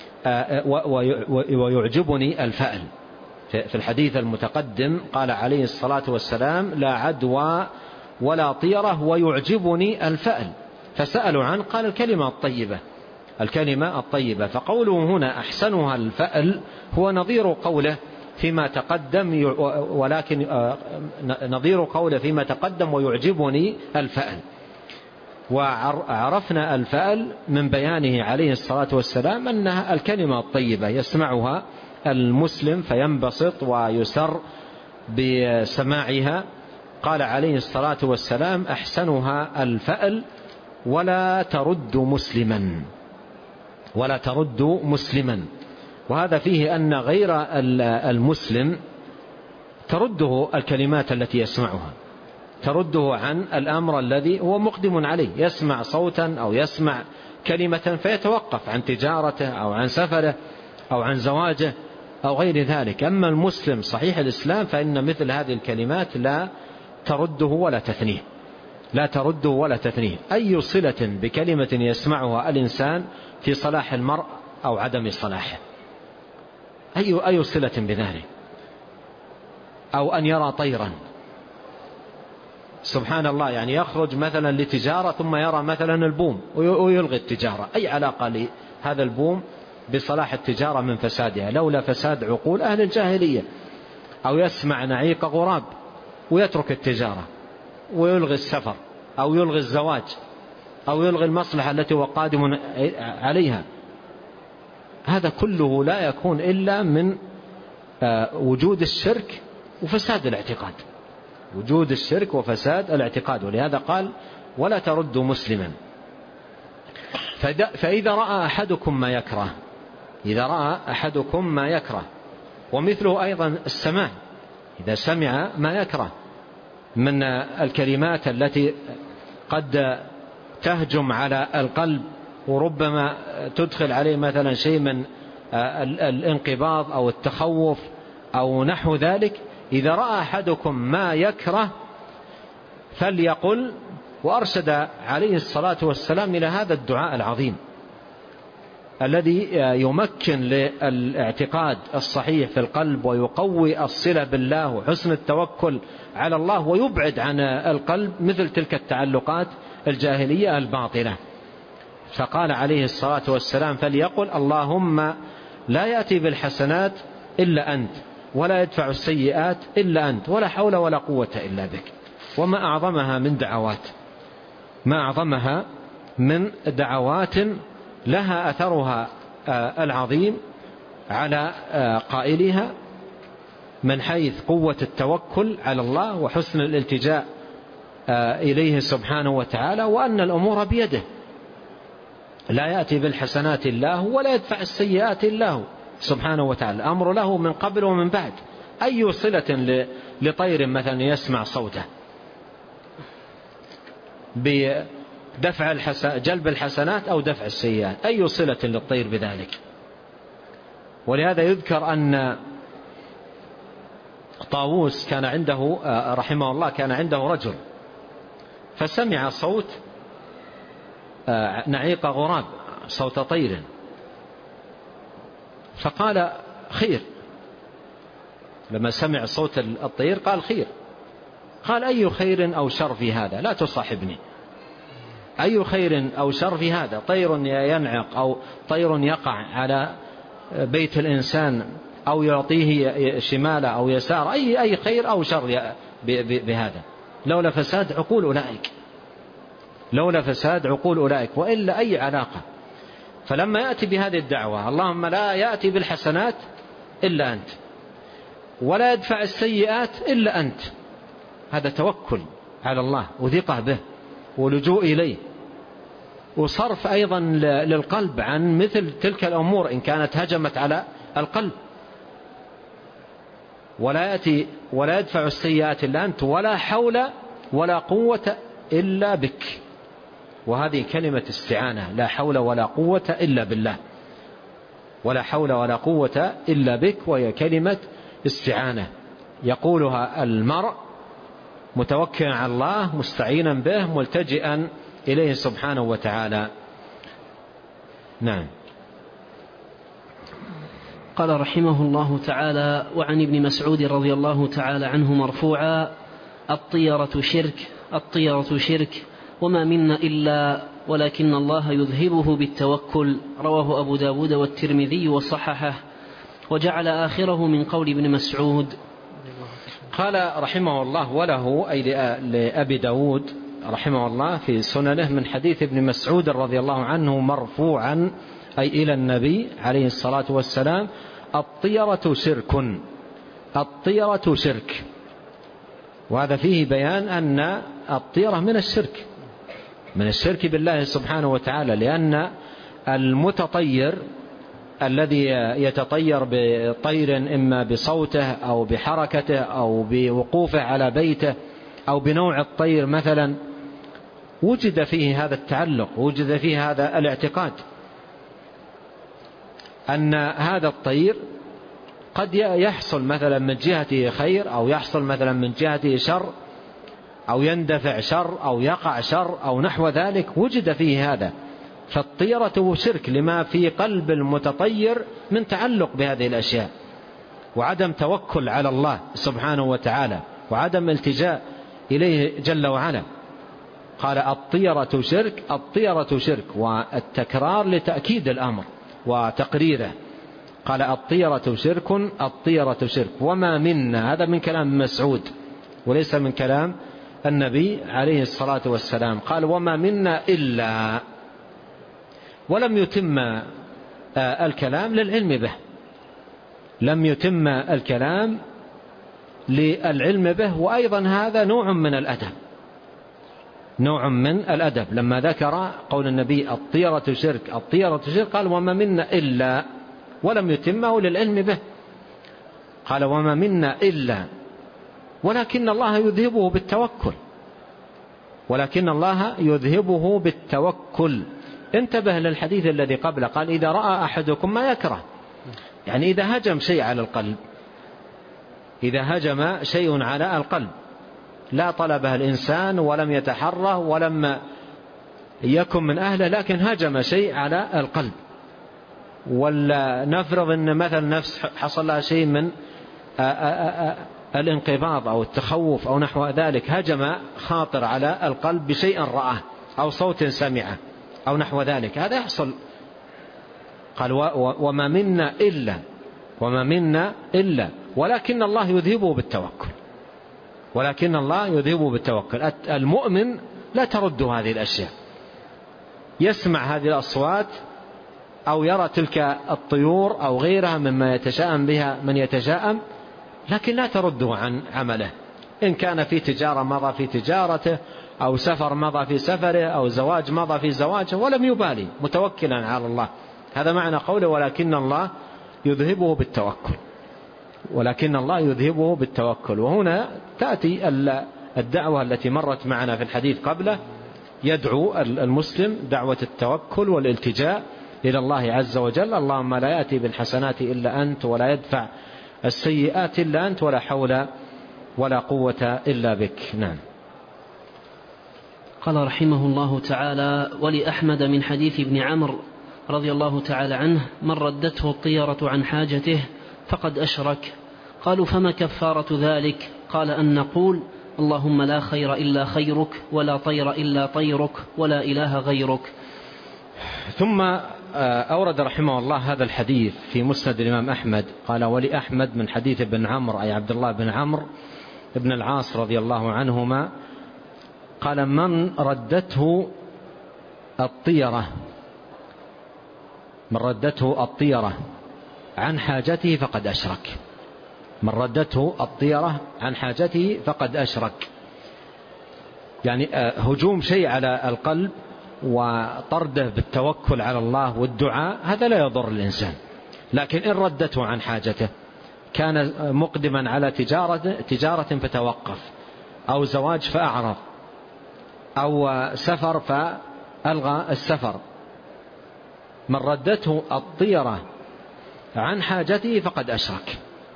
ويعجبني الفأل. في الحديث المتقدم قال عليه الصلاة والسلام: لا عدوى ولا طيرة ويعجبني الفأل. فسألوا عنه قال: الكلمة الطيبة، الكلمة الطيبة. فقوله هنا أحسنها الفأل هو نظير قوله فيما تقدم، ولكن نظير قوله فيما تقدم ويعجبني الفأل. وعرفنا الفأل من بيانه عليه الصلاة والسلام أنها الكلمة الطيبة يسمعها المسلم فينبسط ويسر بسماعها. قال عليه الصلاة والسلام: أحسنها الفأل ولا ترد مسلما، ولا ترد مسلما. وهذا فيه أن غير المسلم ترده الكلمات التي يسمعها، ترده عن الأمر الذي هو مقدم عليه. يسمع صوتا أو يسمع كلمة فيتوقف عن تجارته أو عن سفره أو عن زواجه أو غير ذلك. أما المسلم صحيح الإسلام فإن مثل هذه الكلمات لا ترده ولا تثنيه، لا ترده ولا تثنيه. أي صلة بكلمة يسمعها الإنسان في صلاح المرء أو عدم صلاحه، أي أي صلة بذلك. أو أن يرى طيرا، سبحان الله، يعني يخرج مثلا لتجارة ثم يرى مثلا البوم ويلغي التجارة. أي علاقة لهذا البوم بصلاح التجارة من فسادها؟ لولا فساد عقول أهل الجاهلية. أو يسمع نعيق غراب ويترك التجارة ويلغي السفر أو يلغي الزواج أو يلغي المصلحة التي هو قادم عليها. هذا كله لا يكون إلا من وجود الشرك وفساد الاعتقاد، وجود الشرك وفساد الاعتقاد. ولهذا قال: ولا ترد مسلما. فإذا رأى أحدكم ما يكره، إذا رأى أحدكم ما يكره. ومثله أيضا السماع، إذا سمع ما يكره من الكلمات التي قد تهجم على القلب وربما تدخل عليه مثلا شيء من الانقباض أو التخوف أو نحو ذلك. إذا رأى أحدكم ما يكره فليقل. وأرشد عليه الصلاة والسلام إلى هذا الدعاء العظيم الذي يمكن للاعتقاد الصحيح في القلب ويقوي الصلة بالله وحسن التوكل على الله، ويبعد عن القلب مثل تلك التعلقات الجاهلية الباطلة. فقال عليه الصلاة والسلام: فليقل: اللهم لا يأتي بالحسنات إلا أنت، ولا يدفع السيئات إلا أنت، ولا حول ولا قوة إلا بك. وما أعظمها من دعوات، ما أعظمها من دعوات لها أثرها العظيم على قائلها من حيث قوة التوكل على الله وحسن الالتجاء إليه سبحانه وتعالى، وأن الأمور بيده، لا يأتي بالحسنات إلا هو ولا يدفع السيئات إلا هو سبحانه وتعالى. الأمر له من قبل ومن بعد. أي صلة لطير مثلا يسمع صوته بدفع الحسن جلب الحسنات أو دفع السيئات؟ أي صلة للطير بذلك؟ ولهذا يذكر أن طاووس كان عنده رحمه الله كان عنده رجل فسمع صوت نعيق غراب، صوت طير، فقال: خير. لما سمع صوت الطير قال: خير. قال: أي خير أو شر في هذا؟ لا تصاحبني. أي خير أو شر في هذا؟ طير ينعق أو طير يقع على بيت الإنسان أو يعطيه شمال أو يسار، أي أي خير أو شر بهذا؟ لولا فساد عقول أولئك، لولا فساد عقول أولئك، وإلا أي علاقة؟ فلما يأتي بهذه الدعوة: اللهم لا يأتي بالحسنات إلا أنت، ولا يدفع السيئات إلا أنت، هذا توكل على الله وثقة به ولجوء إليه، وصرف أيضا للقلب عن مثل تلك الأمور إن كانت هجمت على القلب. ولا يأتي ولا يدفع السيئات إلا أنت ولا حول ولا قوة إلا بك. وهذه كلمة استعانة، لا حول ولا قوة إلا بالله، ولا حول ولا قوة إلا بك، وهي كلمة استعانة يقولها المرء متوكلا على الله مستعينا به ملتجئا إليه سبحانه وتعالى. نعم. قال رحمه الله تعالى: وعن ابن مسعود رضي الله تعالى عنه مرفوعا: الطيرة شرك، الطيرة شرك، وما منا إلا ولكن الله يذهبه بالتوكل. رواه أبو داود والترمذي وصححه، وجعل آخره من قول ابن مسعود. قال رحمه الله: وله أي لأبي داود رحمه الله في سننه من حديث ابن مسعود رضي الله عنه مرفوعا أي إلى النبي عليه الصلاة والسلام: الطيرة شرك، الطيرة شرك. وهذا فيه بيان أن الطيرة من الشرك، من الشرك بالله سبحانه وتعالى، لأن المتطير الذي يتطير بطير إما بصوته أو بحركته أو بوقوفه على بيته أو بنوع الطير مثلا، وجد فيه هذا التعلق، وجد فيه هذا الاعتقاد أن هذا الطير قد يحصل مثلا من جهته خير أو يحصل مثلا من جهته شر، أو يندفع شر أو يقع شر أو نحو ذلك، وجد فيه هذا. فالطيرة شرك لما في قلب المتطير من تعلق بهذه الأشياء، وعدم توكل على الله سبحانه وتعالى، وعدم التجاء إليه جل وعلا. قال: الطيرة شرك، الطيرة شرك، والتكرار لتأكيد الأمر وتقريره. قال: الطيرة شرك، الطيرة شرك، وما منا. هذا من كلام مسعود وليس من كلام النبي عليه الصلاة والسلام. قال: وما منا إلا، ولم يتم الكلام للعلم به، لم يتم الكلام للعلم به. وأيضا هذا نوع من الأدب، نوع من الأدب. لما ذكر قول النبي الطيرة شرك، الطيرة شرك، قال: وما منا إلا، ولم يتمه للعلم به. قال: وما منا إلا ولكن الله يذهبه بالتوكل، ولكن الله يذهبه بالتوكل. انتبه للحديث الذي قبله، قال: إذا رأى أحدكم ما يكره، يعني إذا هجم شيء على القلب، إذا هجم شيء على القلب لا طلبه الإنسان ولم يتحره ولم يكن من أهله، لكن هجم شيء على القلب، ولا نفرض أن مثلا نفس حصل لها شيء من الانقباض أو التخوف أو نحو ذلك، هجم خاطر على القلب بشيء رآه أو صوت سمعه أو نحو ذلك، هذا يحصل. قال: وما منا إلا، وما منا إلا ولكن الله يذهبه بالتوكل، ولكن الله يذهبه بالتوكل. المؤمن لا ترد هذه الأشياء، يسمع هذه الأصوات أو يرى تلك الطيور أو غيرها مما يتشاءم بها من يتشاءم، لكن لا ترده عن عمله. إن كان في تجارة مضى في تجارته، أو سفر مضى في سفره، أو زواج مضى في زواجه، ولم يبالي متوكلا على الله. هذا معنى قوله: ولكن الله يذهبه بالتوكل، ولكن الله يذهبه بالتوكل. وهنا تأتي الدعوة التي مرت معنا في الحديث قبله، يدعو المسلم دعوة التوكل والالتجاء إلى الله عز وجل: اللهم لا يأتي بالحسنات إلا أنت، ولا يدفع السيئات إلا أنت، ولا حول ولا قوة إلا بك. نعم. قال رحمه الله تعالى: ولأحمد من حديث ابن عمرو رضي الله تعالى عنه: من ردته الطيرة عن حاجته فقد أشرك. قالوا: فما كفارة ذلك؟ قال: أن نقول: اللهم لا خير إلا خيرك، ولا طير إلا طيرك، ولا إله غيرك. ثم أورد رحمه الله هذا الحديث في مسند الإمام أحمد. قال: ولأحمد من حديث ابن عمرو أي عبد الله بن عمرو ابن العاص رضي الله عنهما قال: من ردته الطيرة، من ردته الطيرة عن حاجته فقد أشرك، من ردته الطيرة عن حاجته فقد أشرك. يعني هجوم شيء على القلب وطرده بالتوكل على الله والدعاء هذا لا يضر الإنسان. لكن إن ردته عن حاجته، كان مقدما على تجارة, تجارة فتوقف، أو زواج فأعرض، أو سفر فألغى السفر، من ردته الطيرة عن حاجته فقد أشرك.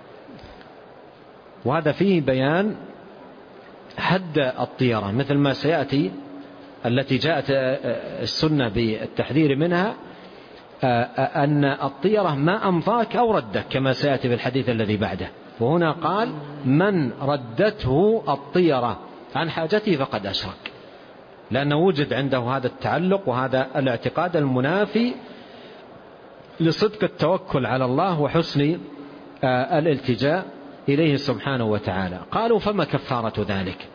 وهذا فيه بيان حد الطيرة، مثل ما سيأتي التي جاءت السنة بالتحذير منها، أن الطيرة ما أمضاك أو ردك، كما سيأتي بالحديث الذي بعده. وهنا قال من ردته الطيرة عن حاجته فقد أشرك، لأنه وجد عنده هذا التعلق وهذا الاعتقاد المنافي لصدق التوكل على الله وحسن الالتجاء إليه سبحانه وتعالى. قالوا فما كفارة ذلك؟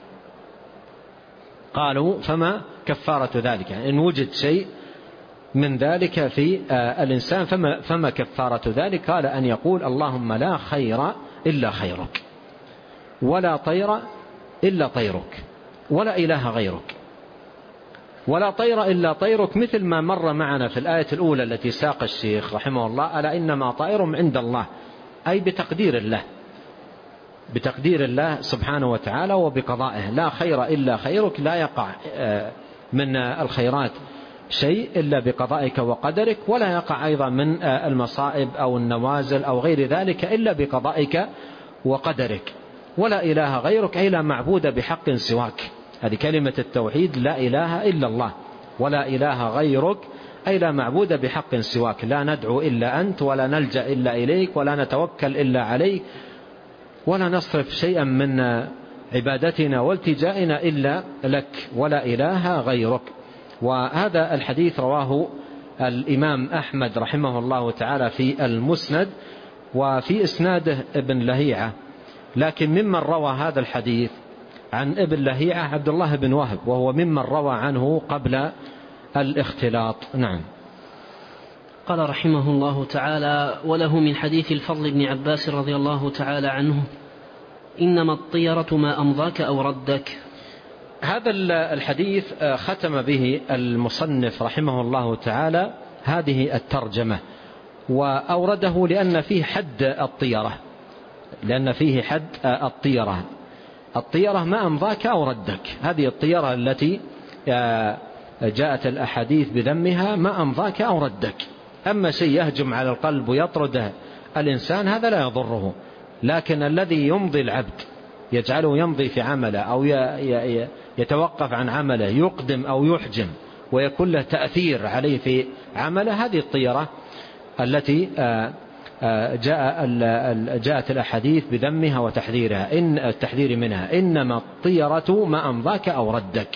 قالوا فما كفارة ذلك؟ يعني إن وجد شيء من ذلك في الإنسان فما, فما كفارة ذلك؟ قال أن يقول اللهم لا خير إلا خيرك، ولا طير إلا طيرك، ولا إله غيرك. ولا طير إلا طيرك مثل ما مر معنا في الآية الأولى التي ساق الشيخ رحمه الله: ألا إنما طائرهم عند الله، أي بتقدير الله، بتقدير الله سبحانه وتعالى وبقضائه. لا خير إلا خيرك، لا يقع من الخيرات شيء إلا بقضائك وقدرك، ولا يقع أيضا من المصائب أو النوازل أو غير ذلك إلا بقضائك وقدرك. ولا إله غيرك، أي لا معبود بحق سواك. هذه كلمة التوحيد: لا إله إلا الله، ولا إله غيرك، أي لا معبود بحق سواك. لا ندعو إلا أنت، ولا نلجأ إلا إليك، ولا نتوكل إلا عليك، ولا نصرف شيئا من عبادتنا والتجائنا إلا لك، ولا إله غيرك. وهذا الحديث رواه الإمام أحمد رحمه الله تعالى في المسند، وفي إسناده ابن لهيعة، لكن ممن روى هذا الحديث عن ابن لهيعة عبد الله بن وهب، وهو ممن روى عنه قبل الاختلاط. نعم. قال رحمه الله تعالى: وله من حديث الفضل بن عباس رضي الله تعالى عنه: إنما الطيرة ما أمضاك أو ردك. هذا الحديث ختم به المصنف رحمه الله تعالى هذه الترجمة، وأورده لأن فيه حد الطيرة، لأن فيه حد الطيرة. الطيرة ما أمضاك أو ردك، هذه الطيرة التي جاءت الأحاديث بذمها ما أمضاك أو ردك. أما شيء يهجم على القلب ويطرده الإنسان هذا لا يضره، لكن الذي يمضي العبد، يجعله يمضي في عمله أو يتوقف عن عمله، يقدم أو يحجم، ويكون له تأثير عليه في عمله، هذه الطيرة التي جاء جاءت الأحاديث بذمها وتحذيرها، إن التحذير منها: إنما الطيرة ما أمضاك أو ردك،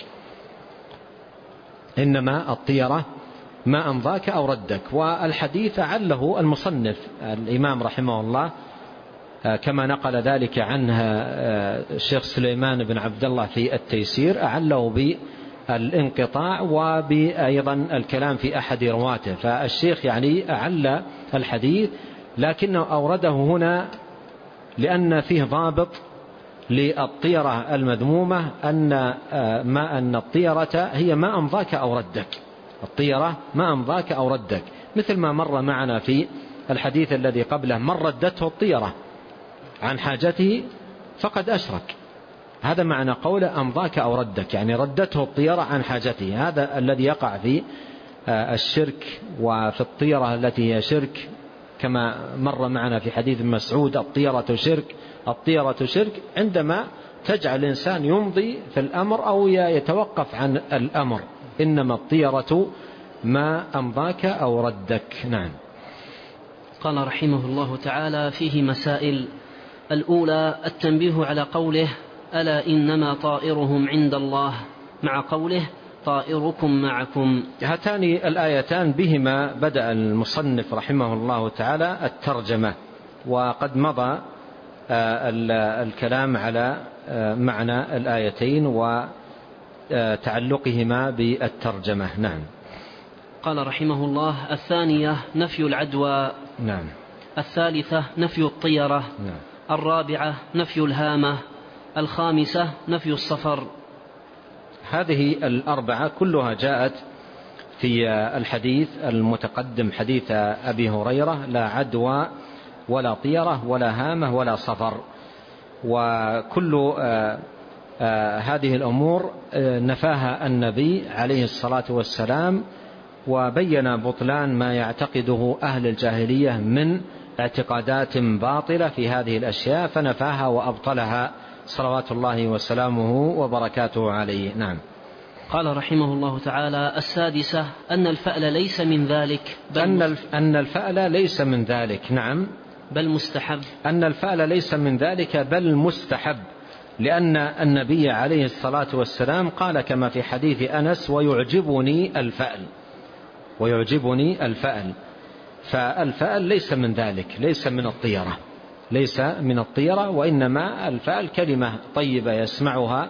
إنما الطيرة ما أمضاك أو ردك. والحديث عله المصنف الإمام رحمه الله كما نقل ذلك عنه الشيخ سليمان بن عبد الله في التيسير، أعله بالانقطاع وبأيضا الكلام في أحد رواته. فالشيخ يعني أعل الحديث، لكنه أورده هنا لأن فيه ضابط للطيرة المذمومة، أن ما أن الطيرة هي ما أمضاك أو ردك، الطيرة ما أمضاك أو ردك، مثل ما مر معنا في الحديث الذي قبله: من ردته الطيرة عن حاجته فقد أشرك. هذا معنى قوله أمضاك أو ردك، يعني ردته الطيرة عن حاجته. هذا الذي يقع في الشرك وفي الطيرة التي هي شرك، كما مر معنا في حديث مسعود: الطيرة شرك، الطيرة شرك، عندما تجعل الإنسان يمضي في الأمر أو يتوقف عن الأمر. إنما الطيرة ما أمضاك أو ردك. نعم. قال رحمه الله تعالى: فيه مسائل. الأولى التنبيه على قوله: ألا إنما طائرهم عند الله، مع قوله: طائركم معكم. هاتان الآيتان بهما بدأ المصنف رحمه الله تعالى الترجمة، وقد مضى الكلام على معنى الآيتين وتعلقهما بالترجمة. نعم. قال رحمه الله: الثانية نفي العدوى. نعم. الثالثة نفي الطيرة. نعم. الرابعة نفي الهامة. الخامسة نفي السفر. هذه الأربعة كلها جاءت في الحديث المتقدم حديث أبي هريرة: لا عدوى ولا طيرة ولا هامة ولا صفر. وكل آآ آآ هذه الأمور نفاها النبي عليه الصلاة والسلام، وبين بطلان ما يعتقده أهل الجاهلية من اعتقادات باطلة في هذه الأشياء، فنفاها وأبطلها صلوات الله وسلامه وبركاته عليه. نعم. قال رحمه الله تعالى: السادسة أن الفأل ليس من ذلك بل أن أن الفأل ليس من ذلك. نعم. بل مستحب. أن الفأل ليس من ذلك بل مستحب، لأن النبي عليه الصلاة والسلام قال كما في حديث أنس: ويعجبني الفأل، ويعجبني الفأل. فالفأل ليس من ذلك، ليس من الطيرة، ليس من الطيرة، وإنما الفأل كلمة طيبة يسمعها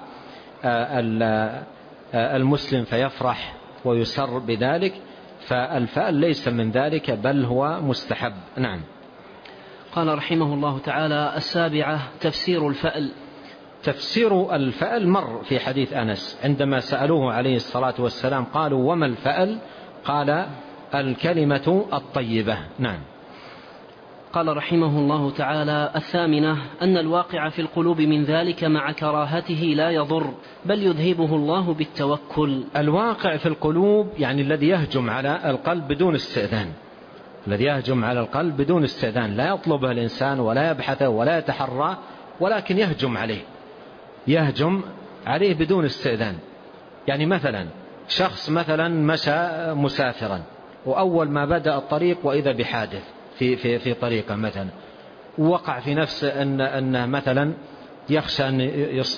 المسلم فيفرح ويسر بذلك، فالفأل ليس من ذلك بل هو مستحب. نعم. قال رحمه الله تعالى: السابعة تفسير الفأل. تفسير الفأل مر في حديث أنس عندما سألوه عليه الصلاة والسلام قالوا: وما الفأل؟ قال: الكلمة الطيبة. نعم. قال رحمه الله تعالى: الثامنة أن الواقع في القلوب من ذلك مع كراهته لا يضر بل يذهبه الله بالتوكل. الواقع في القلوب يعني الذي يهجم على القلب بدون استئذان، الذي يهجم على القلب بدون استئذان، لا يطلبه الإنسان ولا يبحثه ولا يتحرى، ولكن يهجم عليه، يهجم عليه بدون استئذان. يعني مثلا شخص مثلا مشى مسافرا، وأول ما بدأ الطريق وإذا بحادث في في في طريقه مثلا، ووقع في نفسه أن أن مثلا يخشى أن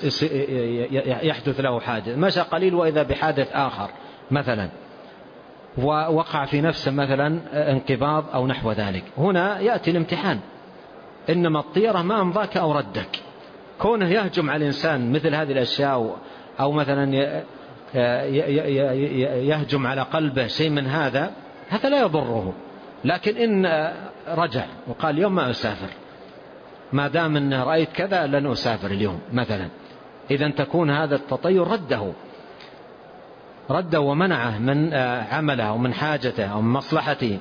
يحدث له حادث، مشى قليل وإذا بحادث آخر مثلا، ووقع في نفسه مثلا انقباض أو نحو ذلك. هنا يأتي الامتحان، إنما الطيرة ما أمضاك أو ردك. كونه يهجم على الإنسان مثل هذه الأشياء، أو مثلا يهجم على قلبه شيء من هذا، هذا لا يضره. لكن إن رجع وقال: اليوم ما أسافر، ما دام أنه رأيت كذا لن أسافر اليوم مثلا، إذن تكون هذا التطير رده رده ومنعه من عمله ومن حاجته أو من مصلحته.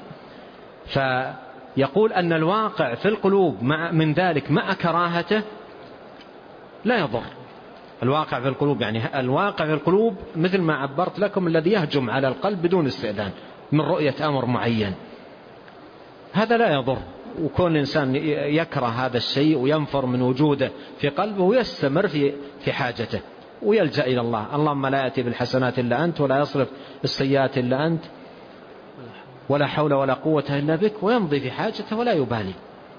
فيقول أن الواقع في القلوب مع من ذلك مع كراهته لا يضر. الواقع في القلوب يعني الواقع في القلوب مثل ما عبرت لكم، الذي يهجم على القلب بدون استئذان من رؤية أمر معين، هذا لا يضر. وكون الإنسان يكره هذا الشيء وينفر من وجوده في قلبه ويستمر في في حاجته ويلجأ إلى الله: اللهم لا يأتي بالحسنات إلا أنت ولا يصرف السيئات إلا أنت ولا حول ولا قوة إلا بك، ويمضي في حاجته ولا يبالي.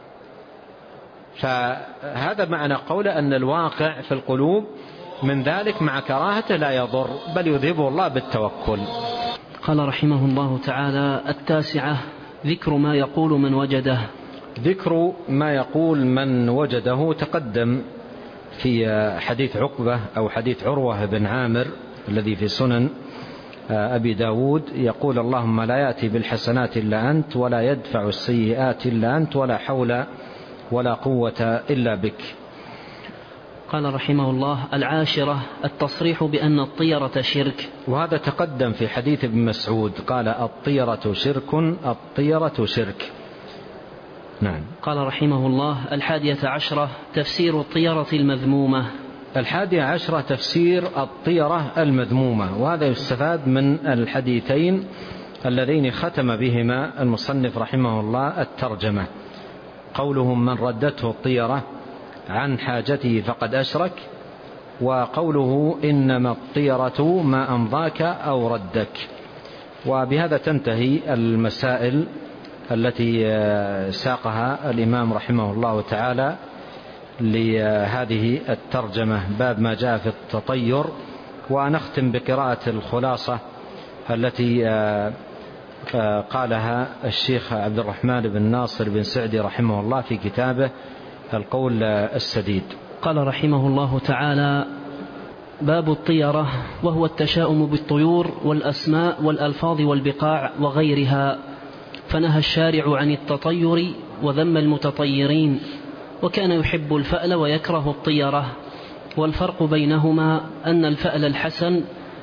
فهذا معنى قوله أن الواقع في القلوب من ذلك مع كراهته لا يضر بل يذهبه الله بالتوكل. قال رحمه الله تعالى: التاسعة ذكر ما يقول من وجده. ذكر ما يقول من وجده تقدم في حديث عقبة أو حديث عروة بن عامر الذي في سنن أبي داود، يقول: اللهم لا يأتي بالحسنات إلا أنت ولا يدفع السيئات إلا أنت ولا حول ولا قوة إلا بك. قال رحمه الله: العاشرة التصريح بأن الطيرة شرك. وهذا تقدم في حديث ابن مسعود، قال: الطيرة شرك، الطيرة شرك. نعم. قال رحمه الله: الحادية عشرة تفسير الطيرة المذمومة. الحادية عشرة تفسير الطيرة المذمومة، وهذا يستفاد من الحديثين اللذين ختم بهما المصنف رحمه الله الترجمة: قولهم من ردته الطيرة عن حاجته فقد أشرك، وقوله إنما الطيرة ما أمضاك أو ردك. وبهذا تنتهي المسائل التي ساقها الإمام رحمه الله تعالى لهذه الترجمة، باب ما جاء في التطير. ونختم بقراءة الخلاصة التي قالها الشيخ عبد الرحمن بن ناصر بن سعدي رحمه الله في كتابه القول السديد. قال رحمه الله تعالى: باب الطيرة، وهو التشاؤم بالطيور والأسماء والألفاظ والبقاع وغيرها. فنهى الشارع عن التطير وذم المتطيرين، وكان يحب الفأل ويكره الطيرة. والفرق بينهما أن الفأل الحسن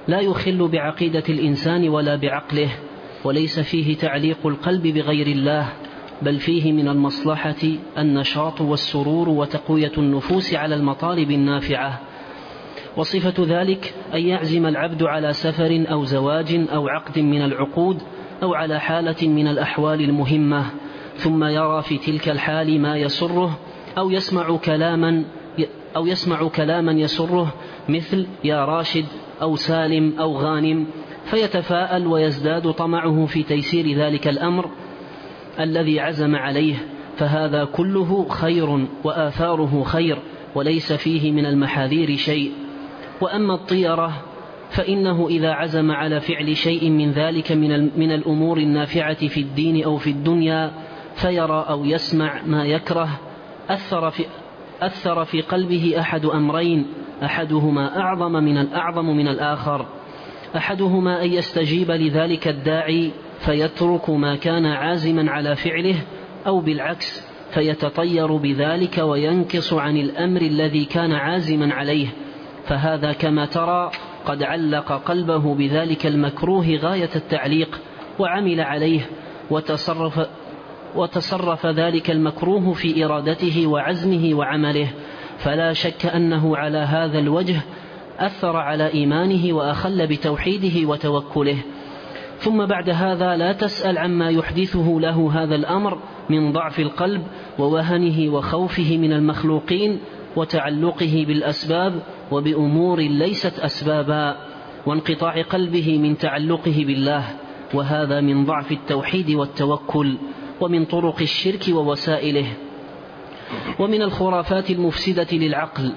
لا يخل بعقيدة الإنسان ولا بعقله، وليس فيه تعليق القلب بغير الله، بل فيه من المصلحة النشاط والسرور وتقوية النفوس على المطالب النافعة. وصفة ذلك أن يعزم العبد على سفر أو زواج أو عقد من العقود أو على حالة من الأحوال المهمة، ثم يرى في تلك الحال ما يسره أو يسمع كلاما أو يسمع كلاما يسره، مثل يا راشد أو سالم أو غانم، فيتفاءل ويزداد طمعه في تيسير ذلك الأمر الذي عزم عليه، فهذا كله خير وآثاره خير، وليس فيه من المحاذير شيء. وأما الطيرة فإنه إذا عزم على فعل شيء من ذلك من الأمور النافعة في الدين أو في الدنيا، فيرى أو يسمع ما يكره، أثر في, أثر في قلبه أحد أمرين، أحدهما أعظم من الأعظم من الآخر، أحدهما أن يستجيب لذلك الداعي فيترك ما كان عازما على فعله، أو بالعكس فيتطير بذلك وينكص عن الأمر الذي كان عازما عليه، فهذا كما ترى قد علق قلبه بذلك المكروه غاية التعليق وعمل عليه، وتصرف, وتصرف ذلك المكروه في إرادته وعزمه وعمله، فلا شك أنه على هذا الوجه أثر على إيمانه وأخل بتوحيده وتوكله. ثم بعد هذا لا تسأل عما يحدثه له هذا الأمر من ضعف القلب ووهنه وخوفه من المخلوقين وتعلقه بالأسباب وبأمور ليست أسبابا، وانقطاع قلبه من تعلقه بالله، وهذا من ضعف التوحيد والتوكل، ومن طرق الشرك ووسائله، ومن الخرافات المفسدة للعقل.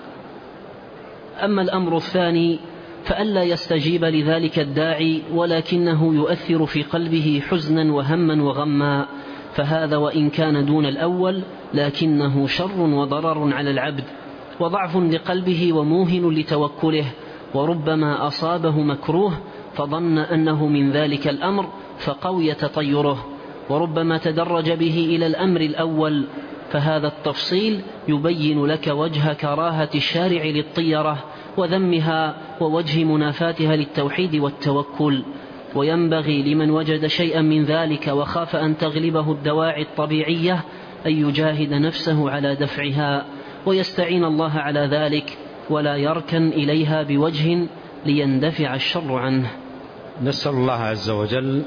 أما الأمر الثاني فألا يستجيب لذلك الداعي ولكنه يؤثر في قلبه حزنا وهما وغما، فهذا وإن كان دون الأول لكنه شر وضرر على العبد، وضعف لقلبه وموهن لتوكله، وربما أصابه مكروه فظن أنه من ذلك الأمر فقوي تطيره، وربما تدرج به إلى الأمر الأول، فهذا التفصيل يبين لك وجه كراهة الشارع للطيرة وذمها ووجه منافاتها للتوحيد والتوكل. وينبغي لمن وجد شيئا من ذلك وخاف أن تغلبه الدواعي الطبيعية أن يجاهد نفسه على دفعها ويستعين الله على ذلك، ولا يركن إليها بوجه ليندفع الشر عنه. نسأل الله عز وجل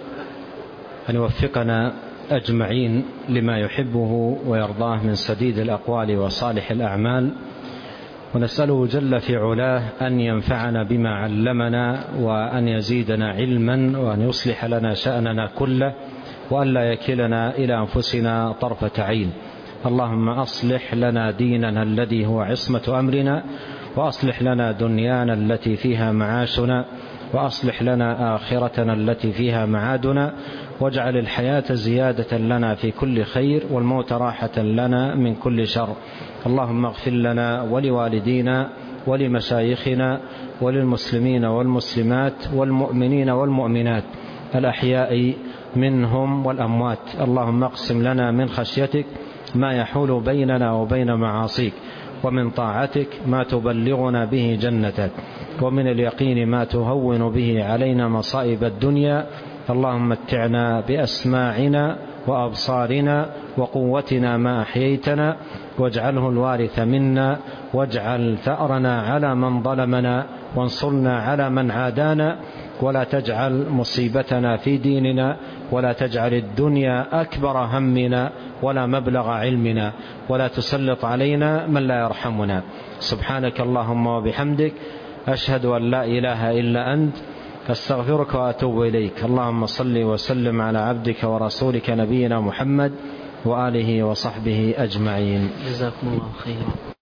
أن يوفقنا أجمعين لما يحبه ويرضاه من سديد الأقوال وصالح الأعمال، ونسأله جل في علاه أن ينفعنا بما علمنا، وأن يزيدنا علما، وأن يصلح لنا شأننا كله، وأن لا يكلنا إلى أنفسنا طرفة عين. اللهم أصلح لنا ديننا الذي هو عصمة أمرنا، وأصلح لنا دنيانا التي فيها معاشنا، وأصلح لنا آخرتنا التي فيها معادنا، واجعل الحياة زيادة لنا في كل خير، والموت راحة لنا من كل شر. اللهم اغفر لنا ولوالدينا ولمشايخنا وللمسلمين والمسلمات والمؤمنين والمؤمنات الأحياء منهم والأموات. اللهم اقسم لنا من خشيتك ما يحول بيننا وبين معاصيك، ومن طاعتك ما تبلغنا به جنتك، ومن اليقين ما تهون به علينا مصائب الدنيا. اللهم متعنا بأسماعنا وأبصارنا وقوتنا ما أحييتنا، واجعله الوارث منا، واجعل ثأرنا على من ظلمنا، وانصرنا على من عادانا، ولا تجعل مصيبتنا في ديننا، ولا تجعل الدنيا أكبر همنا ولا مبلغ علمنا، ولا تسلط علينا من لا يرحمنا. سبحانك اللهم وبحمدك، أشهد أن لا إله إلا أنت، أستغفرك وأتوب إليك. اللهم صل وسلم على عبدك ورسولك نبينا محمد وآله وصحبه أجمعين. جزاكم الله خيرا.